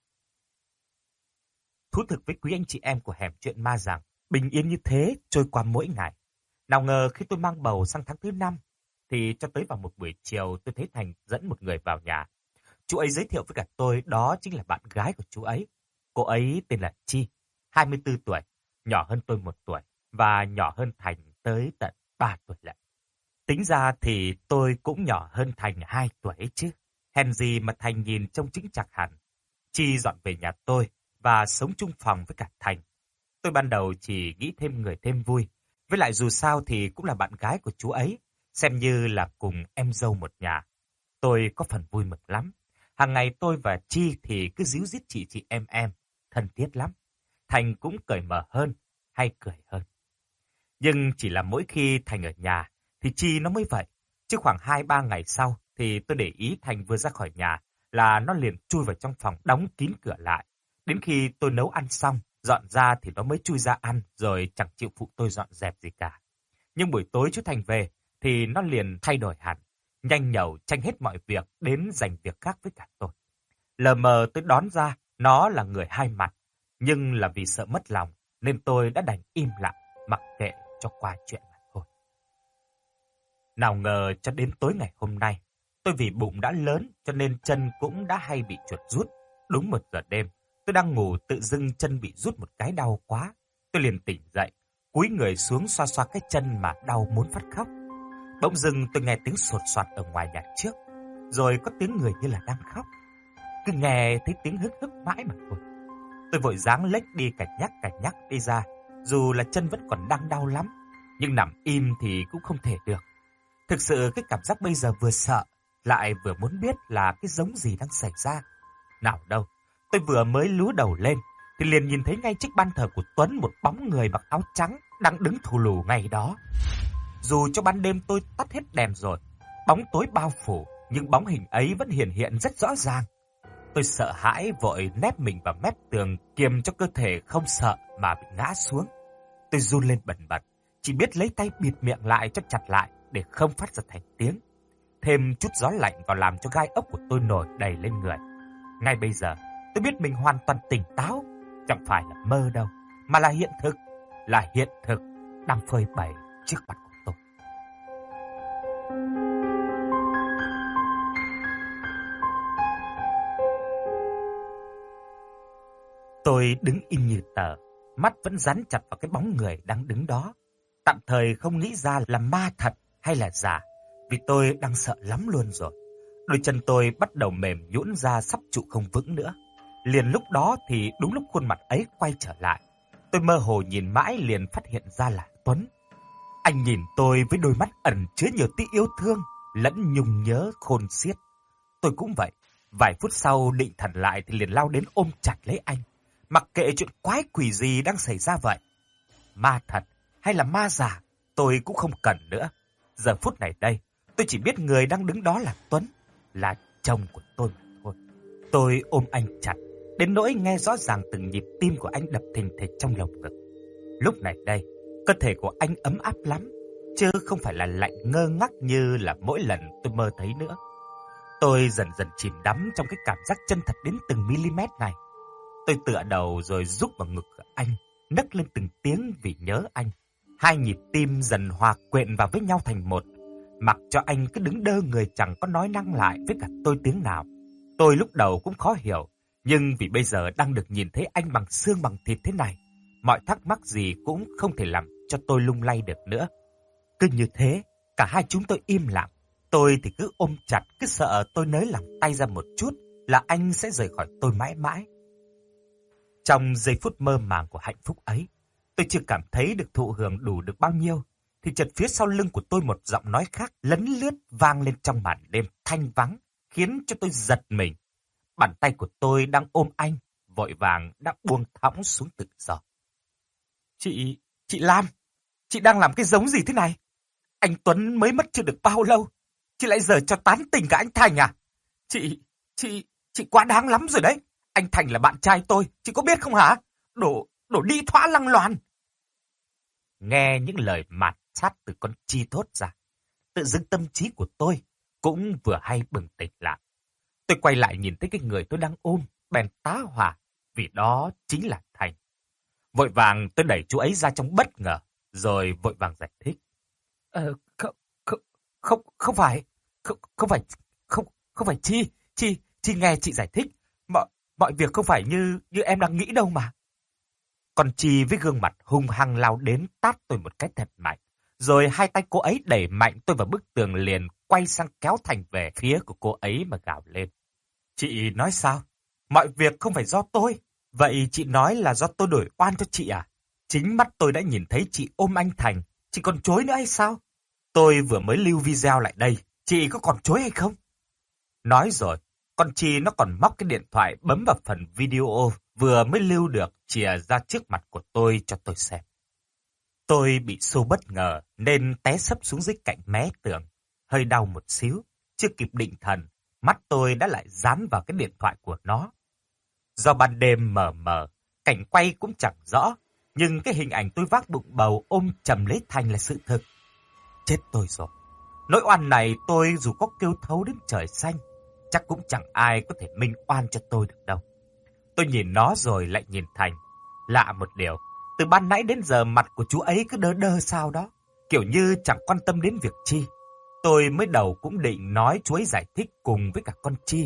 Thú thực với quý anh chị em của Hẻm Chuyện Ma rằng, bình yên như thế trôi qua mỗi ngày. Nào ngờ khi tôi mang bầu sang tháng thứ 5, thì cho tới vào một buổi chiều tôi thấy Thành dẫn một người vào nhà. Chú ấy giới thiệu với cả tôi đó chính là bạn gái của chú ấy. Cô ấy tên là Chi, 24 tuổi, nhỏ hơn tôi 1 tuổi và nhỏ hơn Thành tới tận 3 tuổi lận. Tính ra thì tôi cũng nhỏ hơn Thành 2 tuổi ấy chứ. Hèn gì mà Thành nhìn trông chững chạc hẳn. Chi dọn về nhà tôi và sống chung phòng với cả Thành. Tôi ban đầu chỉ nghĩ thêm người thêm vui. Với lại dù sao thì cũng là bạn gái của chú ấy, xem như là cùng em dâu một nhà. Tôi có phần vui mừng lắm. Hàng ngày tôi và Chi thì cứ díu dít chị em, thân thiết lắm. Thành cũng cởi mở hơn, hay cười hơn. Nhưng chỉ là mỗi khi Thành ở nhà thì Chi nó mới vậy. Chứ khoảng 2-3 ngày sau thì tôi để ý Thành vừa ra khỏi nhà là nó liền chui vào trong phòng đóng kín cửa lại. Đến khi tôi nấu ăn xong, dọn ra thì nó mới chui ra ăn rồi chẳng chịu phụ tôi dọn dẹp gì cả. Nhưng buổi tối chú Thành về thì nó liền thay đổi hẳn. Nhanh nhẩu tranh hết mọi việc đến giành việc khác với cả tôi. Lờ mờ tôi đoán ra nó là người hai mặt. Nhưng là vì sợ mất lòng nên tôi đã đành im lặng mặc kệ cho qua chuyện mà thôi. Nào ngờ cho đến tối ngày hôm nay, tôi vì bụng đã lớn cho nên chân cũng đã hay bị chuột rút. Đúng 1 giờ đêm, tôi đang ngủ tự dưng chân bị rút một cái đau quá. Tôi liền tỉnh dậy, cúi người xuống xoa xoa cái chân mà đau muốn phát khóc. Bỗng dưng tôi nghe tiếng sột soạt ở ngoài nhà trước, rồi có tiếng người như là đang khóc. Cứ nghe thấy tiếng hức hức mãi mà thôi. Tôi vội dáng lếch đi cảnh nhắc đi ra, dù là chân vẫn còn đang đau lắm, nhưng nằm im thì cũng không thể được. Thực sự cái cảm giác bây giờ vừa sợ, lại vừa muốn biết là cái giống gì đang xảy ra. Nào đâu, tôi vừa mới lú đầu lên, thì liền nhìn thấy ngay trước ban thờ của Tuấn một bóng người mặc áo trắng đang đứng thù lù ngay đó. Dù cho ban đêm tôi tắt hết đèn rồi, bóng tối bao phủ, nhưng bóng hình ấy vẫn hiện rất rõ ràng. Tôi sợ hãi vội nép mình vào mép tường, kiềm cho cơ thể không sợ mà bị ngã xuống. Tôi run lên bần bật, chỉ biết lấy tay bịt miệng lại cho chặt lại để không phát ra thành tiếng. Thêm chút gió lạnh vào làm cho gai ốc của tôi nổi đầy lên người. Ngay bây giờ, tôi biết mình hoàn toàn tỉnh táo, chẳng phải là mơ đâu, mà là hiện thực đang phơi bày trước mặt của tôi. Tôi đứng im như tờ, mắt vẫn dán chặt vào cái bóng người đang đứng đó. Tạm thời không nghĩ ra là ma thật hay là giả, vì tôi đang sợ lắm luôn rồi. Đôi chân tôi bắt đầu mềm nhũn ra, sắp trụ không vững nữa. Liền lúc đó thì đúng lúc khuôn mặt ấy quay trở lại. Tôi mơ hồ nhìn mãi liền phát hiện ra là Tuấn. Anh nhìn tôi với đôi mắt ẩn chứa nhiều tí yêu thương lẫn nhung nhớ khôn xiết. Tôi cũng vậy. Vài phút sau định thần lại thì liền lao đến ôm chặt lấy anh. Mặc kệ chuyện quái quỷ gì đang xảy ra vậy. Ma thật hay là ma giả, tôi cũng không cần nữa. Giờ phút này đây, tôi chỉ biết người đang đứng đó là Tuấn, là chồng của tôi mà thôi. Tôi ôm anh chặt, đến nỗi nghe rõ ràng từng nhịp tim của anh đập thình thịch trong lồng ngực. Lúc này đây, cơ thể của anh ấm áp lắm, chứ không phải là lạnh ngơ ngác như là mỗi lần tôi mơ thấy nữa. Tôi dần dần chìm đắm trong cái cảm giác chân thật đến từng mm này. Tôi tựa đầu rồi rúc vào ngực của anh, nấc lên từng tiếng vì nhớ anh. Hai nhịp tim dần hòa quyện vào với nhau thành một, mặc cho anh cứ đứng đơ người chẳng có nói năng lại với cả tôi tiếng nào. Tôi lúc đầu cũng khó hiểu, nhưng vì bây giờ đang được nhìn thấy anh bằng xương bằng thịt thế này, mọi thắc mắc gì cũng không thể làm cho tôi lung lay được nữa. Cứ như thế, cả hai chúng tôi im lặng. Tôi thì cứ ôm chặt, cứ sợ tôi nới lỏng tay ra một chút là anh sẽ rời khỏi tôi mãi mãi. Trong giây phút mơ màng của hạnh phúc ấy, tôi chưa cảm thấy được thụ hưởng đủ được bao nhiêu, thì chợt phía sau lưng của tôi một giọng nói khác lấn lướt vang lên trong màn đêm thanh vắng, khiến cho tôi giật mình. Bàn tay của tôi đang ôm anh, vội vàng đã buông thõng xuống tự do. Chị Lam, chị đang làm cái giống gì thế này? Anh Tuấn mới mất chưa được bao lâu, chị lại giờ cho tán tỉnh cả anh Thành à? Chị quá đáng lắm rồi đấy. Anh Thành là bạn trai tôi, chị có biết không hả? Đồ đi thoã lăng loàn. Nghe những lời mạt sát từ con Chi thốt ra, tự dưng tâm trí của tôi cũng vừa hay bừng tỉnh lại. Tôi quay lại nhìn thấy cái người tôi đang ôm, bèn tá hỏa, vì đó chính là Thành. Vội vàng tôi đẩy chú ấy ra trong bất ngờ, rồi vội vàng giải thích. Không phải Chi nghe chị giải thích. Mọi việc không phải như em đang nghĩ đâu mà. Còn Chi với gương mặt hung hăng lao đến tát tôi một cái thật mạnh. Rồi hai tay cô ấy đẩy mạnh tôi vào bức tường, liền quay sang kéo Thành về phía của cô ấy mà gào lên. Chị nói sao? Mọi việc không phải do tôi. Vậy chị nói là do tôi đổi oan cho chị à? Chính mắt tôi đã nhìn thấy chị ôm anh Thành. Chị còn chối nữa hay sao? Tôi vừa mới lưu video lại đây. Chị có còn chối hay không? Nói rồi, con Chi nó còn móc cái điện thoại bấm vào phần video vừa mới lưu được, chìa ra trước mặt của tôi cho tôi xem. Tôi bị xô bất ngờ nên té sấp xuống dưới cạnh mé tường, hơi đau một xíu, chưa kịp định thần, mắt tôi đã lại dán vào cái điện thoại của nó. Do ban đêm mờ mờ, cảnh quay cũng chẳng rõ, nhưng cái hình ảnh tôi vác bụng bầu ôm chầm lấy Thành là sự thực. Chết tôi rồi. Nỗi oan này tôi dù có kêu thấu đến trời xanh, chắc cũng chẳng ai có thể minh oan cho tôi được đâu. Tôi nhìn nó rồi lại nhìn Thành. Lạ một điều, từ ban nãy đến giờ mặt của chú ấy cứ đơ đơ sao đó, kiểu như chẳng quan tâm đến việc Chi. Tôi mới đầu cũng định nói chú ấy giải thích cùng với cả con Chi,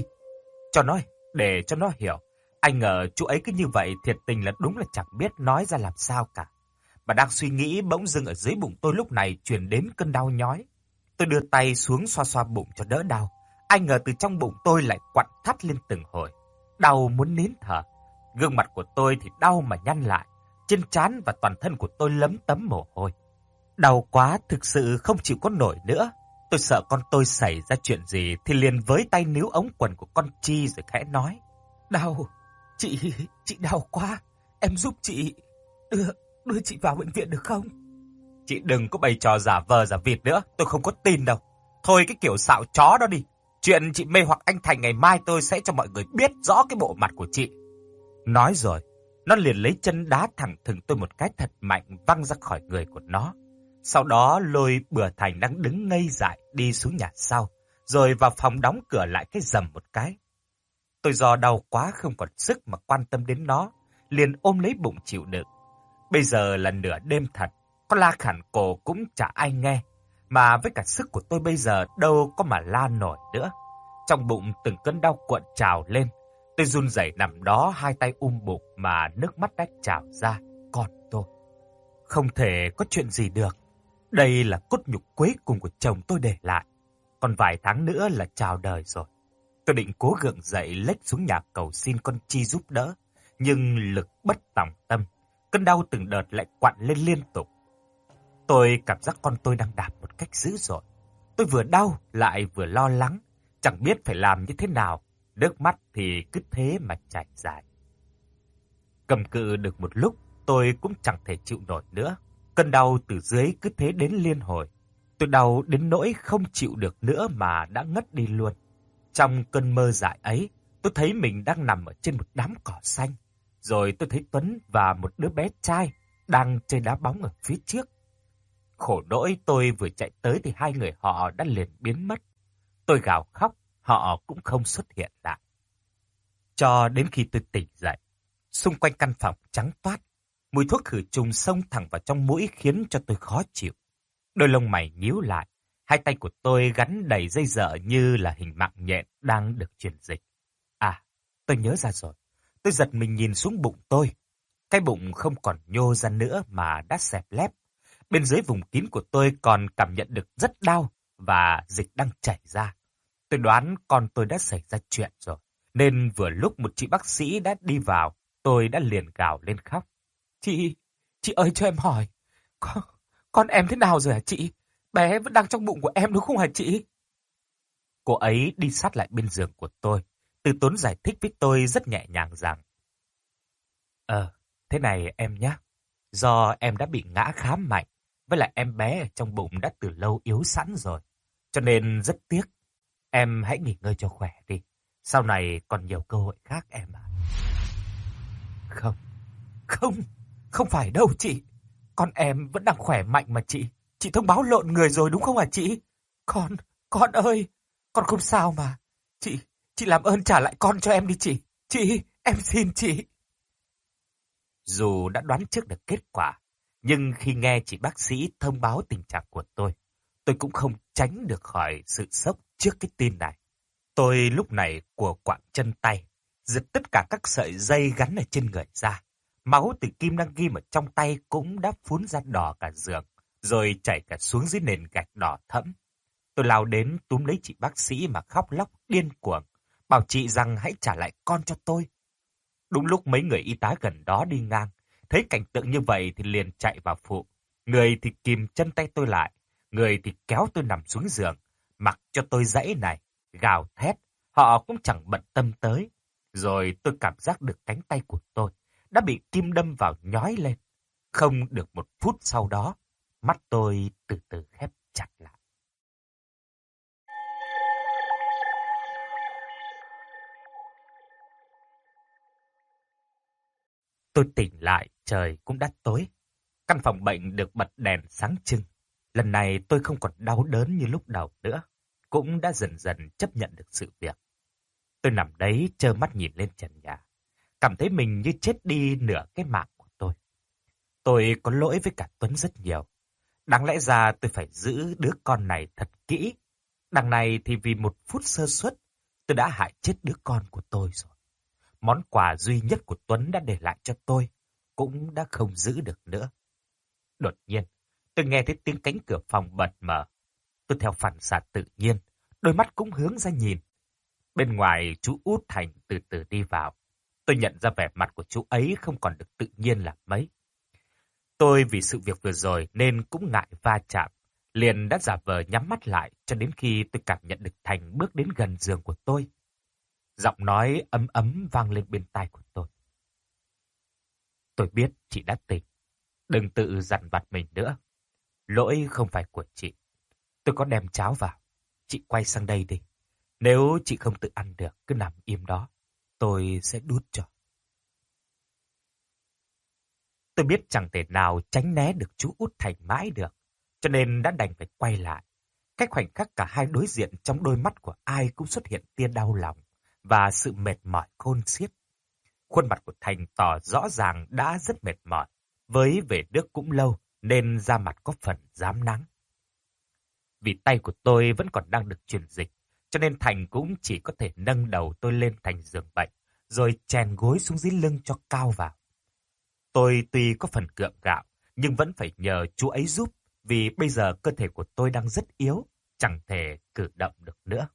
để cho nó hiểu. Ai ngờ chú ấy cứ như vậy, thiệt tình là đúng là chẳng biết nói ra làm sao cả. Mà đang suy nghĩ, bỗng dưng ở dưới bụng tôi lúc này truyền đến cơn đau nhói. Tôi đưa tay xuống xoa xoa bụng cho đỡ đau. Ai ngờ từ trong bụng tôi lại quặn thắt lên từng hồi, đau muốn nín thở. Gương mặt của tôi thì đau mà nhăn lại, trên trán và toàn thân của tôi lấm tấm mồ hôi. Đau quá, thực sự không chịu có nổi nữa. Tôi sợ con tôi xảy ra chuyện gì thì liền với tay níu ống quần của con Chi rồi khẽ nói. Đau, chị đau quá, em giúp chị, đưa chị vào bệnh viện được không? Chị đừng có bày trò giả vờ giả vịt nữa, tôi không có tin đâu. Thôi cái kiểu xạo chó đó đi, Chuyện chị mê hoặc anh Thành ngày mai tôi sẽ cho mọi người biết rõ cái bộ mặt của chị. Nói rồi, nó liền lấy chân đá thẳng thừng tôi một cái thật mạnh văng ra khỏi người của nó. Sau đó lôi Bừa Thành đang đứng ngây dại đi xuống nhà sau, rồi vào phòng đóng cửa lại cái rầm một cái. Tôi do đau quá không còn sức mà quan tâm đến nó, liền ôm lấy bụng chịu đựng. Bây giờ là nửa đêm thật, có la khản cổ cũng chả ai nghe, mà với cả sức của tôi bây giờ đâu có mà la nổi nữa. Trong bụng từng cơn đau cuộn trào lên, tôi run rẩy nằm đó, hai tay bụng mà nước mắt đã trào ra. Còn tôi không thể có chuyện gì được. Đây là cốt nhục cuối cùng của chồng tôi để lại. Còn vài tháng nữa là chào đời rồi. Tôi định cố gượng dậy lết xuống nhà cầu xin con Chi giúp đỡ, nhưng lực bất tòng tâm, cơn đau từng đợt lại quặn lên liên tục. Tôi cảm giác con tôi đang đạp một cách dữ dội. Tôi vừa đau lại vừa lo lắng, chẳng biết phải làm như thế nào. Nước mắt thì cứ thế mà chảy dài. Cầm cự được một lúc, tôi cũng chẳng thể chịu nổi nữa. Cơn đau từ dưới cứ thế đến liên hồi. Tôi đau đến nỗi không chịu được nữa mà đã ngất đi luôn. Trong cơn mơ dại ấy, tôi thấy mình đang nằm ở trên một đám cỏ xanh. Rồi tôi thấy Tuấn và một đứa bé trai đang chơi đá bóng ở phía trước. Khổ nỗi tôi vừa chạy tới thì hai người họ đã liền biến mất. Tôi gào khóc, họ cũng không xuất hiện lại. Cho đến khi tôi tỉnh dậy, xung quanh căn phòng trắng toát, mùi thuốc khử trùng xông thẳng vào trong mũi khiến cho tôi khó chịu. Đôi lông mày nhíu lại, hai tay của tôi gắn đầy dây dợ như là hình mạng nhện đang được truyền dịch. À, tôi nhớ ra rồi. Tôi giật mình nhìn xuống bụng tôi. Cái bụng không còn nhô ra nữa mà đã xẹp lép. Bên dưới vùng kín của tôi còn cảm nhận được rất đau và dịch đang chảy ra. Tôi đoán con tôi đã xảy ra chuyện rồi. Nên vừa lúc một chị bác sĩ đã đi vào, tôi đã liền gào lên khóc. Chị ơi cho em hỏi, con em thế nào rồi hả chị? Bé vẫn đang trong bụng của em đúng không hả chị? Cô ấy đi sát lại bên giường của tôi. Từ Tốn giải thích với tôi rất nhẹ nhàng rằng: thế này em nhé. Do em đã bị ngã khá mạnh, với lại em bé ở trong bụng đã từ lâu yếu sẵn rồi. Cho nên rất tiếc. Em hãy nghỉ ngơi cho khỏe đi. Sau này còn nhiều cơ hội khác em ạ. Không phải đâu chị. Con em vẫn đang khỏe mạnh mà chị. Chị thông báo lộn người rồi đúng không hả chị? Con ơi, con không sao mà. Chị làm ơn trả lại con cho em đi chị. Chị, em xin chị. Dù đã đoán trước được kết quả, nhưng khi nghe chị bác sĩ thông báo tình trạng của tôi cũng không tránh được khỏi sự sốc trước cái tin này. Tôi lúc này của quạng chân tay, giật tất cả các sợi dây gắn ở trên người ra. Máu từ kim đang ghim ở trong tay cũng đã phún ra đỏ cả giường, rồi chảy cả xuống dưới nền gạch đỏ thẫm. Tôi lao đến túm lấy chị bác sĩ mà khóc lóc điên cuồng, bảo chị rằng hãy trả lại con cho tôi. Đúng lúc mấy người y tá gần đó đi ngang, thấy cảnh tượng như vậy thì liền chạy vào phụ. Người thì kìm chân tay tôi lại, người thì kéo tôi nằm xuống giường, mặc cho tôi giãy này, gào thét, họ cũng chẳng bận tâm tới. Rồi tôi cảm giác được cánh tay của tôi đã bị kim đâm vào nhói lên. Không được một phút sau đó, mắt tôi từ từ khép chặt lại. Tôi tỉnh lại, trời cũng đã tối. Căn phòng bệnh được bật đèn sáng trưng. Lần này tôi không còn đau đớn như lúc đầu nữa, cũng đã dần dần chấp nhận được sự việc. Tôi nằm đấy trơ mắt nhìn lên trần nhà, cảm thấy mình như chết đi nửa cái mạng của tôi. Tôi có lỗi với cả Tuấn rất nhiều. Đáng lẽ ra tôi phải giữ đứa con này thật kỹ. Đằng này thì vì một phút sơ suất, tôi đã hại chết đứa con của tôi rồi. Món quà duy nhất của Tuấn đã để lại cho tôi cũng đã không giữ được nữa. Đột nhiên, tôi nghe thấy tiếng cánh cửa phòng bật mở. Tôi theo phản xạ tự nhiên, đôi mắt cũng hướng ra nhìn. Bên ngoài chú Út Thành từ từ đi vào. Tôi nhận ra vẻ mặt của chú ấy không còn được tự nhiên là mấy. Tôi vì sự việc vừa rồi nên cũng ngại va chạm, liền đã giả vờ nhắm mắt lại cho đến khi tôi cảm nhận được Thành bước đến gần giường của tôi. Giọng nói ấm ấm vang lên bên tai của tôi. Tôi biết chị đã tỉnh. Đừng tự dằn vặt mình nữa. Lỗi không phải của chị. Tôi có đem cháo vào. Chị quay sang đây đi. Nếu chị không tự ăn được, cứ nằm im đó, tôi sẽ đút cho. Tôi biết chẳng thể nào tránh né được chú Út Thành mãi được, cho nên đã đành phải quay lại. Cách khoảnh khắc cả hai đối diện, trong đôi mắt của ai cũng xuất hiện tia đau lòng và sự mệt mỏi khôn xiết. Khuôn mặt của Thành tỏ rõ ràng đã rất mệt mỏi, với về nước cũng lâu nên da mặt có phần rám nắng. Vì tay của tôi vẫn còn đang được truyền dịch, cho nên Thành cũng chỉ có thể nâng đầu tôi lên thành giường bệnh, rồi chèn gối xuống dưới lưng cho cao vào. Tôi tuy có phần gượng gạo, nhưng vẫn phải nhờ chú ấy giúp, vì bây giờ cơ thể của tôi đang rất yếu, chẳng thể cử động được nữa.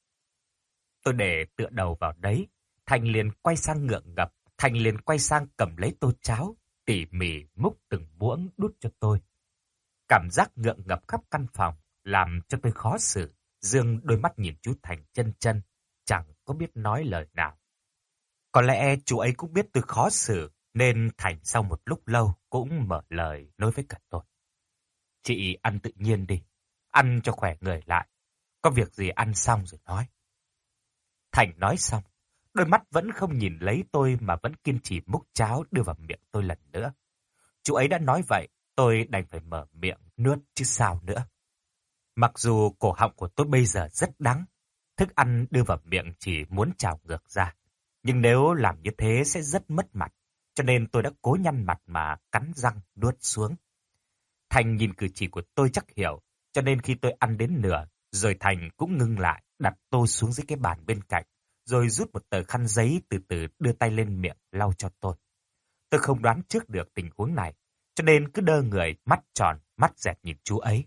Tôi để tựa đầu vào đấy, Thành liền quay sang ngượng ngập, Thành liền quay sang cầm lấy tô cháo, tỉ mỉ múc từng muỗng đút cho tôi. Cảm giác ngượng ngập khắp căn phòng làm cho tôi khó xử, dương đôi mắt nhìn chú Thành chân chân, chẳng có biết nói lời nào. Có lẽ chú ấy cũng biết tôi khó xử, nên Thành sau một lúc lâu cũng mở lời nói với cả tôi. Chị ăn tự nhiên đi, ăn cho khỏe người lại. Có việc gì ăn xong rồi nói. Thành nói xong, đôi mắt vẫn không nhìn lấy tôi mà vẫn kiên trì múc cháo đưa vào miệng tôi lần nữa. Chú ấy đã nói vậy, tôi đành phải mở miệng nuốt chứ sao nữa. Mặc dù cổ họng của tôi bây giờ rất đắng, thức ăn đưa vào miệng chỉ muốn trào ngược ra. Nhưng nếu làm như thế sẽ rất mất mặt, cho nên tôi đã cố nhăn mặt mà cắn răng nuốt xuống. Thành nhìn cử chỉ của tôi chắc hiểu, cho nên khi tôi ăn đến nửa, rồi Thành cũng ngưng lại, đặt tô xuống dưới cái bàn bên cạnh, rồi rút một tờ khăn giấy từ từ đưa tay lên miệng lau cho tôi. Tôi không đoán trước được tình huống này, cho nên cứ đơ người, mắt tròn, mắt dẹt nhìn chú ấy.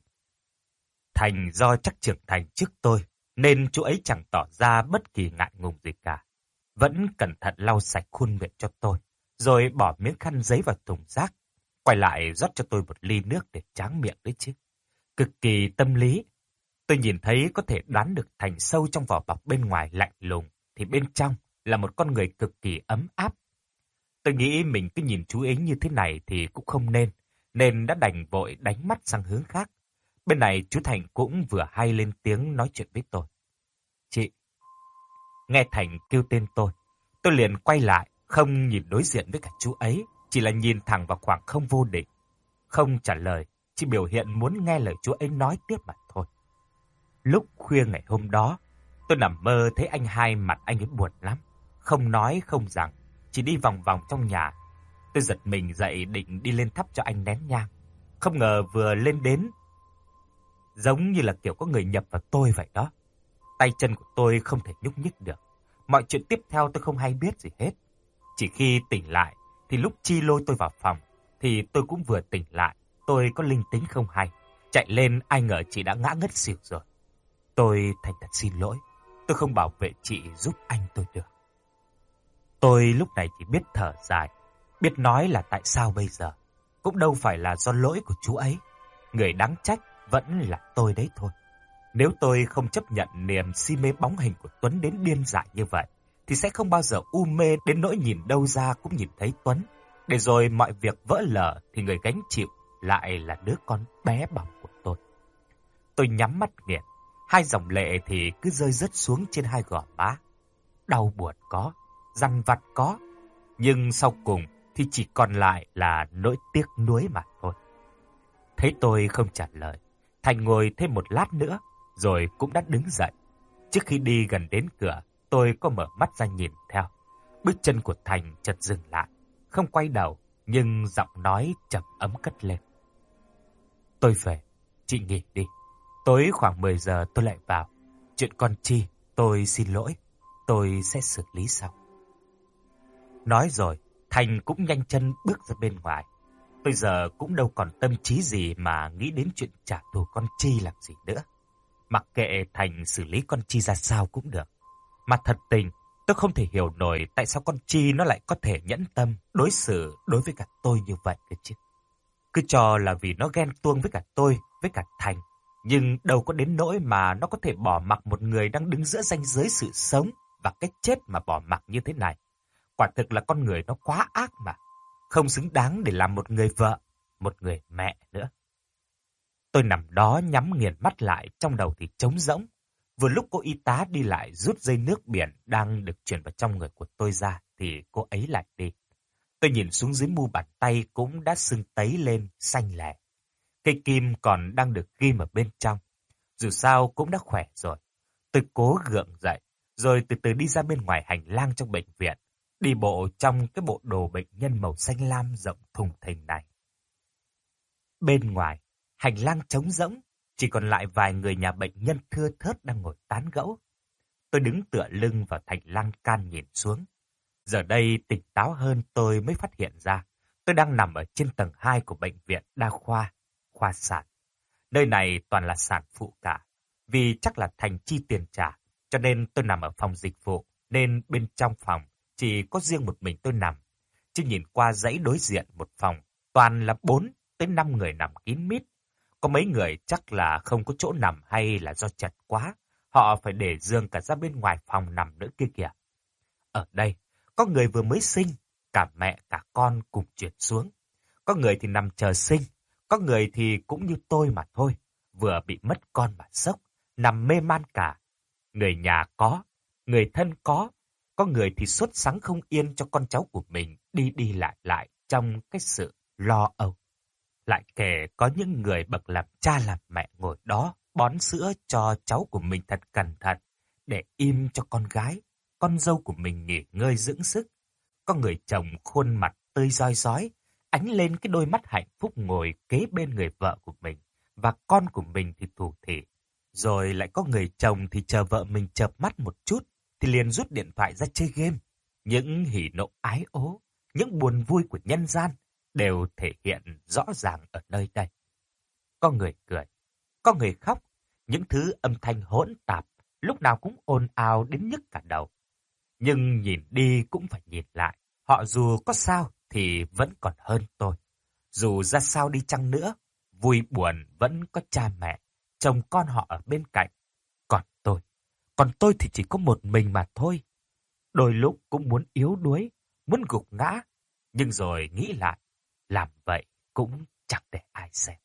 Thành do chắc trưởng thành trước tôi, nên chú ấy chẳng tỏ ra bất kỳ ngại ngùng gì cả. Vẫn cẩn thận lau sạch khuôn miệng cho tôi, rồi bỏ miếng khăn giấy vào thùng rác, quay lại rót cho tôi một ly nước để tráng miệng đấy chứ. Cực kỳ tâm lý. Tôi nhìn thấy có thể đoán được Thành sâu trong vỏ bọc bên ngoài lạnh lùng, thì bên trong là một con người cực kỳ ấm áp. Tôi nghĩ mình cứ nhìn chú ấy như thế này thì cũng không nên đã đành vội đánh mắt sang hướng khác. Bên này chú Thành cũng vừa hay lên tiếng nói chuyện với tôi. Chị. Nghe Thành kêu tên tôi liền quay lại, không nhìn đối diện với cả chú ấy, chỉ là nhìn thẳng vào khoảng không vô định. Không trả lời, chỉ biểu hiện muốn nghe lời chú ấy nói tiếp mà thôi. Lúc khuya ngày hôm đó, tôi nằm mơ thấy anh hai mặt anh ấy buồn lắm. Không nói không rằng, chỉ đi vòng vòng trong nhà. Tôi giật mình dậy định đi lên thắp cho anh nén nhang. Không ngờ vừa lên đến, giống như là kiểu có người nhập vào tôi vậy đó. Tay chân của tôi không thể nhúc nhích được. Mọi chuyện tiếp theo tôi không hay biết gì hết. Chỉ khi tỉnh lại, thì lúc Chi lôi tôi vào phòng, thì tôi cũng vừa tỉnh lại. Tôi có linh tính không hay. Chạy lên ai ngờ chị đã ngã ngất xỉu rồi. Tôi thành thật xin lỗi. Tôi không bảo vệ chị giúp anh tôi được. Tôi lúc này chỉ biết thở dài, biết nói là tại sao bây giờ. Cũng đâu phải là do lỗi của chú ấy. Người đáng trách vẫn là tôi đấy thôi. Nếu tôi không chấp nhận niềm si mê bóng hình của Tuấn đến điên dại như vậy, thì sẽ không bao giờ u mê đến nỗi nhìn đâu ra cũng nhìn thấy Tuấn. Để rồi mọi việc vỡ lở thì người gánh chịu lại là đứa con bé bỏng của tôi. Tôi nhắm mắt nghiền, hai dòng lệ thì cứ rơi rớt xuống trên hai gò má. Đau buồn có, dằn vặt có, nhưng sau cùng thì chỉ còn lại là nỗi tiếc nuối mà thôi. Thấy tôi không trả lời, Thành ngồi thêm một lát nữa, rồi cũng đã đứng dậy. Trước khi đi gần đến cửa, tôi có mở mắt ra nhìn theo. Bước chân của Thành chợt dừng lại, không quay đầu, nhưng giọng nói trầm ấm cất lên. Tôi về, chị nghỉ đi. Tối khoảng 10 giờ tôi lại vào. Chuyện con Chi, tôi xin lỗi, tôi sẽ xử lý sau. Nói rồi, Thành cũng nhanh chân bước ra bên ngoài. Bây giờ cũng đâu còn tâm trí gì mà nghĩ đến chuyện trả thù con Chi làm gì nữa. Mặc kệ Thành xử lý con Chi ra sao cũng được. Mà thật tình, tôi không thể hiểu nổi tại sao con Chi nó lại có thể nhẫn tâm đối xử đối với cả tôi như vậy cơ chứ. Cứ cho là vì nó ghen tuông với cả tôi, với cả Thành. Nhưng đâu có đến nỗi mà nó có thể bỏ mặc một người đang đứng giữa ranh giới sự sống và cái chết mà bỏ mặc như thế này. Quả thực là con người nó quá ác mà. Không xứng đáng để làm một người vợ, một người mẹ nữa. Tôi nằm đó nhắm nghiền mắt lại, trong đầu thì trống rỗng. Vừa lúc cô y tá đi lại rút dây nước biển đang được chuyển vào trong người của tôi ra, thì cô ấy lại đi. Tôi nhìn xuống dưới mu bàn tay cũng đã sưng tấy lên, xanh lè. Cây kim còn đang được ghim ở bên trong. Dù sao cũng đã khỏe rồi. Tôi cố gượng dậy, rồi từ từ đi ra bên ngoài hành lang trong bệnh viện, đi bộ trong cái bộ đồ bệnh nhân màu xanh lam rộng thùng thình này. Bên ngoài, hành lang trống rỗng, chỉ còn lại vài người nhà bệnh nhân thưa thớt đang ngồi tán gẫu. Tôi đứng tựa lưng vào thành lan can nhìn xuống. Giờ đây tỉnh táo hơn tôi mới phát hiện ra, tôi đang nằm ở trên tầng 2 của bệnh viện đa khoa, khoa sản. Nơi này toàn là sản phụ cả, vì chắc là Thành chi tiền trả, cho nên tôi nằm ở phòng dịch vụ, nên bên trong phòng chỉ có riêng một mình tôi nằm. Chứ nhìn qua dãy đối diện một phòng, toàn là 4 tới 5 người nằm kín mít. Có mấy người chắc là không có chỗ nằm hay là do chật quá, họ phải để giường cả ra bên ngoài phòng nằm nữa kia kìa. Ở đây, có người vừa mới sinh, cả mẹ cả con cùng chuyển xuống. Có người thì nằm chờ sinh, có người thì cũng như tôi mà thôi, vừa bị mất con mà sốc, nằm mê man cả. Người nhà có, người thân có người thì sốt sắng không yên cho con cháu của mình đi đi lại trong cái sự lo âu. Lại kể có những người bậc làm cha làm mẹ ngồi đó bón sữa cho cháu của mình thật cẩn thận để im cho con gái, con dâu của mình nghỉ ngơi dưỡng sức. Có người chồng khuôn mặt tươi rói rói, ánh lên cái đôi mắt hạnh phúc ngồi kế bên người vợ của mình, và con của mình thì thủ thỉ. Rồi lại có người chồng thì chờ vợ mình chợp mắt một chút thì liền rút điện thoại ra chơi game. Những hỉ nộ ái ố, những buồn vui của nhân gian đều thể hiện rõ ràng ở nơi đây. Có người cười, có người khóc, những thứ âm thanh hỗn tạp, lúc nào cũng ồn ào đến nhức cả đầu. Nhưng nhìn đi cũng phải nhìn lại, họ dù có sao thì vẫn còn hơn tôi. Dù ra sao đi chăng nữa, vui buồn vẫn có cha mẹ, chồng con họ ở bên cạnh. Còn tôi thì chỉ có một mình mà thôi. Đôi lúc cũng muốn yếu đuối, muốn gục ngã, nhưng rồi nghĩ lại, làm vậy cũng chẳng để ai xem.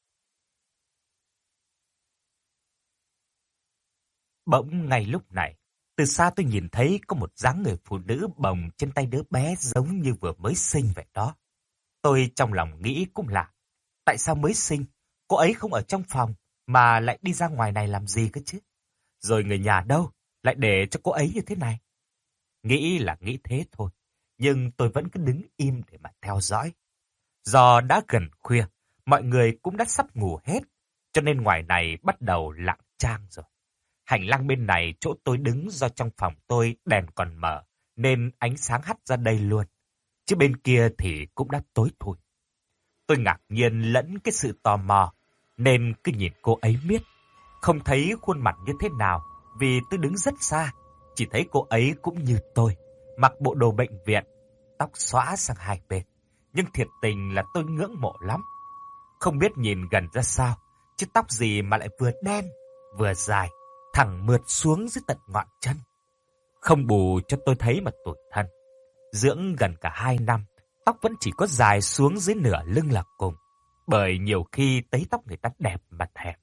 Bỗng ngay lúc này, từ xa tôi nhìn thấy có một dáng người phụ nữ bồng trên tay đứa bé giống như vừa mới sinh vậy đó. Tôi trong lòng nghĩ cũng lạ, tại sao mới sinh, cô ấy không ở trong phòng mà lại đi ra ngoài này làm gì cơ chứ? Rồi người nhà đâu, lại để cho cô ấy như thế này? Nghĩ là nghĩ thế thôi, nhưng tôi vẫn cứ đứng im để mà theo dõi. Do đã gần khuya, mọi người cũng đã sắp ngủ hết, cho nên ngoài này bắt đầu lặng trang rồi. Hành lang bên này chỗ tôi đứng do trong phòng tôi đèn còn mở, nên ánh sáng hắt ra đây luôn. Chứ bên kia thì cũng đã tối thui. Tôi ngạc nhiên lẫn cái sự tò mò, nên cứ nhìn cô ấy miết. Không thấy khuôn mặt như thế nào, vì tôi đứng rất xa. Chỉ thấy cô ấy cũng như tôi, mặc bộ đồ bệnh viện, tóc xõa sang hai bên. Nhưng thiệt tình là tôi ngưỡng mộ lắm. Không biết nhìn gần ra sao, chứ tóc gì mà lại vừa đen, vừa dài, thẳng mượt xuống dưới tận ngọn chân. Không bù cho tôi thấy mà tủi thân. Dưỡng gần cả 2 năm, tóc vẫn chỉ có dài xuống dưới nửa lưng là cùng. Bởi nhiều khi thấy tóc người ta đẹp mà thèm.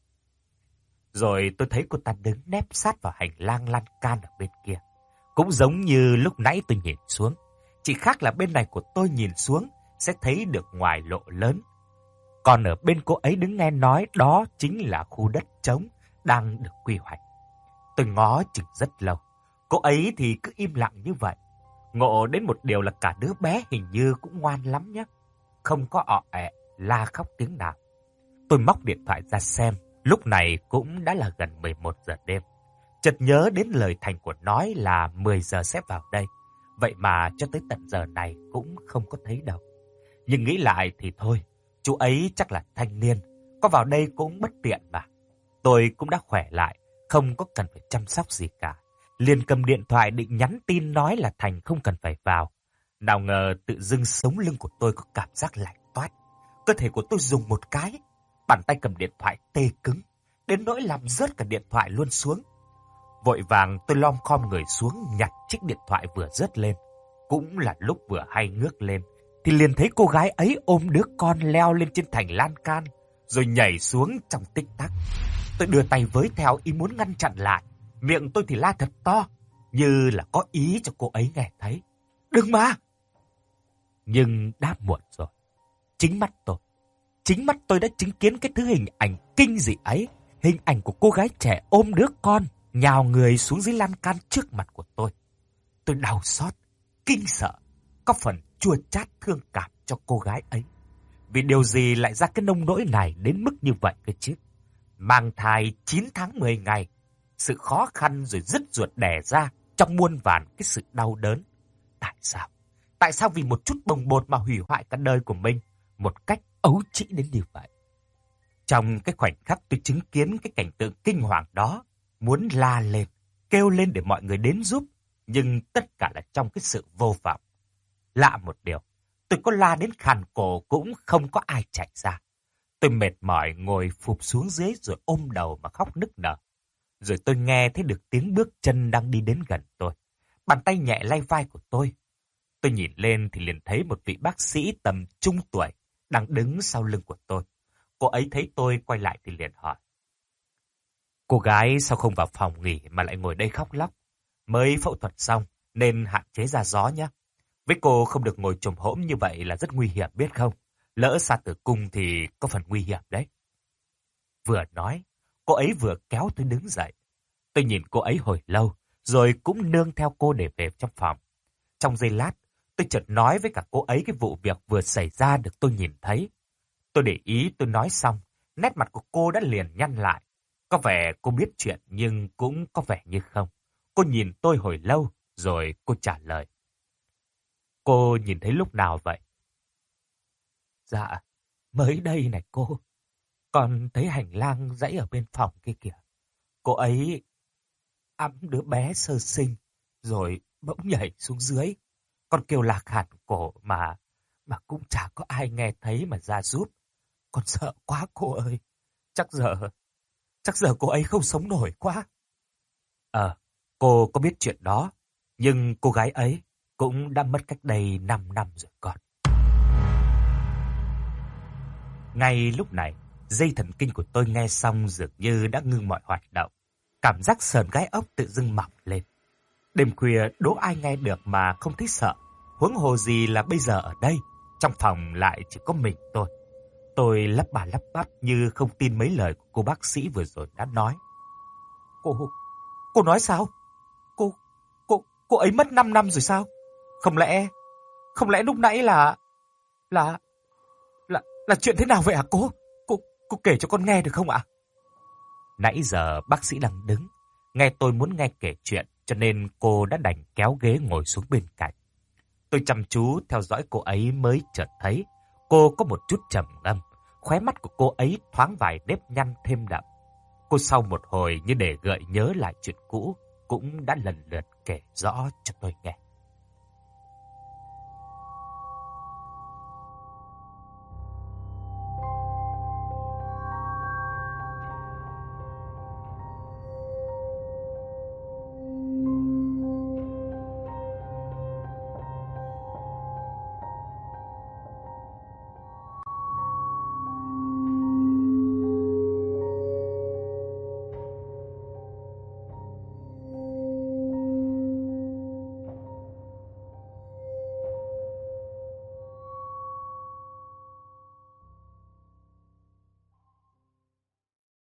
Rồi tôi thấy cô ta đứng nép sát vào hành lang lan can ở bên kia. Cũng giống như lúc nãy tôi nhìn xuống. Chỉ khác là bên này của tôi nhìn xuống sẽ thấy được ngoài lộ lớn. Còn ở bên cô ấy đứng nghe nói đó chính là khu đất trống đang được quy hoạch. Tôi ngó chừng rất lâu. Cô ấy thì cứ im lặng như vậy. Ngộ đến một điều là cả đứa bé hình như cũng ngoan lắm nhé. Không có ọ ẹ, la khóc tiếng nào. Tôi móc điện thoại ra xem. Lúc này cũng đã là gần 11 giờ đêm. Chợt nhớ đến lời Thành của nói là 10 giờ sẽ vào đây. Vậy mà cho tới tận giờ này cũng không có thấy đâu. Nhưng nghĩ lại thì thôi, chú ấy chắc là thanh niên, có vào đây cũng bất tiện mà. Tôi cũng đã khỏe lại, không có cần phải chăm sóc gì cả. Liền cầm điện thoại định nhắn tin nói là Thành không cần phải vào. Nào ngờ tự dưng sống lưng của tôi có cảm giác lạnh toát. Cơ thể của tôi dùng một cái, bàn tay cầm điện thoại tê cứng, đến nỗi làm rớt cả điện thoại luôn xuống. Vội vàng tôi lom khom người xuống nhặt chiếc điện thoại vừa rớt lên. Cũng là lúc vừa hay ngước lên, thì liền thấy cô gái ấy ôm đứa con leo lên trên thành lan can, rồi nhảy xuống trong tích tắc. Tôi đưa tay với theo ý muốn ngăn chặn lại, Miệng tôi thì la thật to, như là có ý cho cô ấy nghe thấy. Đừng mà! Nhưng đã muộn rồi. Chính mắt tôi đã chứng kiến cái thứ hình ảnh kinh dị ấy. Hình ảnh của cô gái trẻ ôm đứa con, nhào người xuống dưới lan can trước mặt của tôi. Tôi đau xót, kinh sợ, có phần chua chát thương cảm cho cô gái ấy. Vì điều gì lại ra cái nông nỗi này đến mức như vậy cơ chứ? Mang thai 9 tháng 10 ngày, sự khó khăn rồi dứt ruột đẻ ra trong muôn vàn cái sự đau đớn. Tại sao? Tại sao vì một chút bồng bột mà hủy hoại cả đời của mình một cách ấu trĩ đến như vậy? Trong cái khoảnh khắc tôi chứng kiến cái cảnh tượng kinh hoàng đó, muốn la lên, kêu lên để mọi người đến giúp, nhưng tất cả là trong cái sự vô vọng. Lạ một điều, tôi có la đến khàn cổ cũng không có ai chạy ra. Tôi mệt mỏi ngồi phụp xuống dưới rồi ôm đầu mà khóc nức nở. Rồi tôi nghe thấy được tiếng bước chân đang đi đến gần tôi. Bàn tay nhẹ lay vai của tôi. Tôi nhìn lên thì liền thấy một vị bác sĩ tầm trung tuổi đang đứng sau lưng của tôi. Cô ấy thấy tôi quay lại thì liền hỏi: Cô gái sao không vào phòng nghỉ mà lại ngồi đây khóc lóc? Mới phẫu thuật xong nên hạn chế ra gió nhé. Với cô không được ngồi chồm hổm như vậy là rất nguy hiểm biết không? Lỡ xa tử cung thì có phần nguy hiểm đấy. Vừa nói, cô ấy vừa kéo tôi đứng dậy. Tôi nhìn cô ấy hồi lâu, rồi cũng nương theo cô để về trong phòng. Trong giây lát, tôi chợt nói với cả cô ấy cái vụ việc vừa xảy ra được tôi nhìn thấy. Tôi để ý tôi nói xong, nét mặt của cô đã liền nhăn lại. Có vẻ cô biết chuyện nhưng cũng có vẻ như không. Cô nhìn tôi hồi lâu, rồi cô trả lời. Cô nhìn thấy lúc nào vậy? Dạ, mới đây này cô. Con thấy hành lang dãy ở bên phòng kia kìa. Cô ấy ẵm đứa bé sơ sinh, rồi bỗng nhảy xuống dưới. Con kêu lạc hẳn cổ mà cũng chả có ai nghe thấy mà ra giúp. Con sợ quá cô ơi. Chắc giờ cô ấy không sống nổi quá. Cô có biết chuyện đó, nhưng cô gái ấy cũng đã mất cách đây 5 năm rồi con. Ngay lúc này, dây thần kinh của tôi nghe xong dường như đã ngưng mọi hoạt động. Cảm giác sờn gai ốc tự dưng mọc lên. Đêm khuya đố ai nghe được mà không thấy sợ. Huống hồ gì là bây giờ ở đây, trong phòng lại chỉ có mình tôi. Tôi lắp bà lắp bắp như không tin mấy lời của cô bác sĩ vừa rồi đã nói. Cô nói sao? Cô ấy mất 5 năm rồi sao? Không lẽ lúc nãy là chuyện thế nào vậy hả cô? Cô kể cho con nghe được không ạ? Nãy giờ bác sĩ đang đứng, nghe tôi muốn nghe kể chuyện cho nên cô đã đành kéo ghế ngồi xuống bên cạnh. Tôi chăm chú theo dõi cô ấy mới chợt thấy cô có một chút trầm ngâm, khóe mắt của cô ấy thoáng vài nếp nhăn thêm đậm. Cô sau một hồi như để gợi nhớ lại chuyện cũ cũng đã lần lượt kể rõ cho tôi nghe.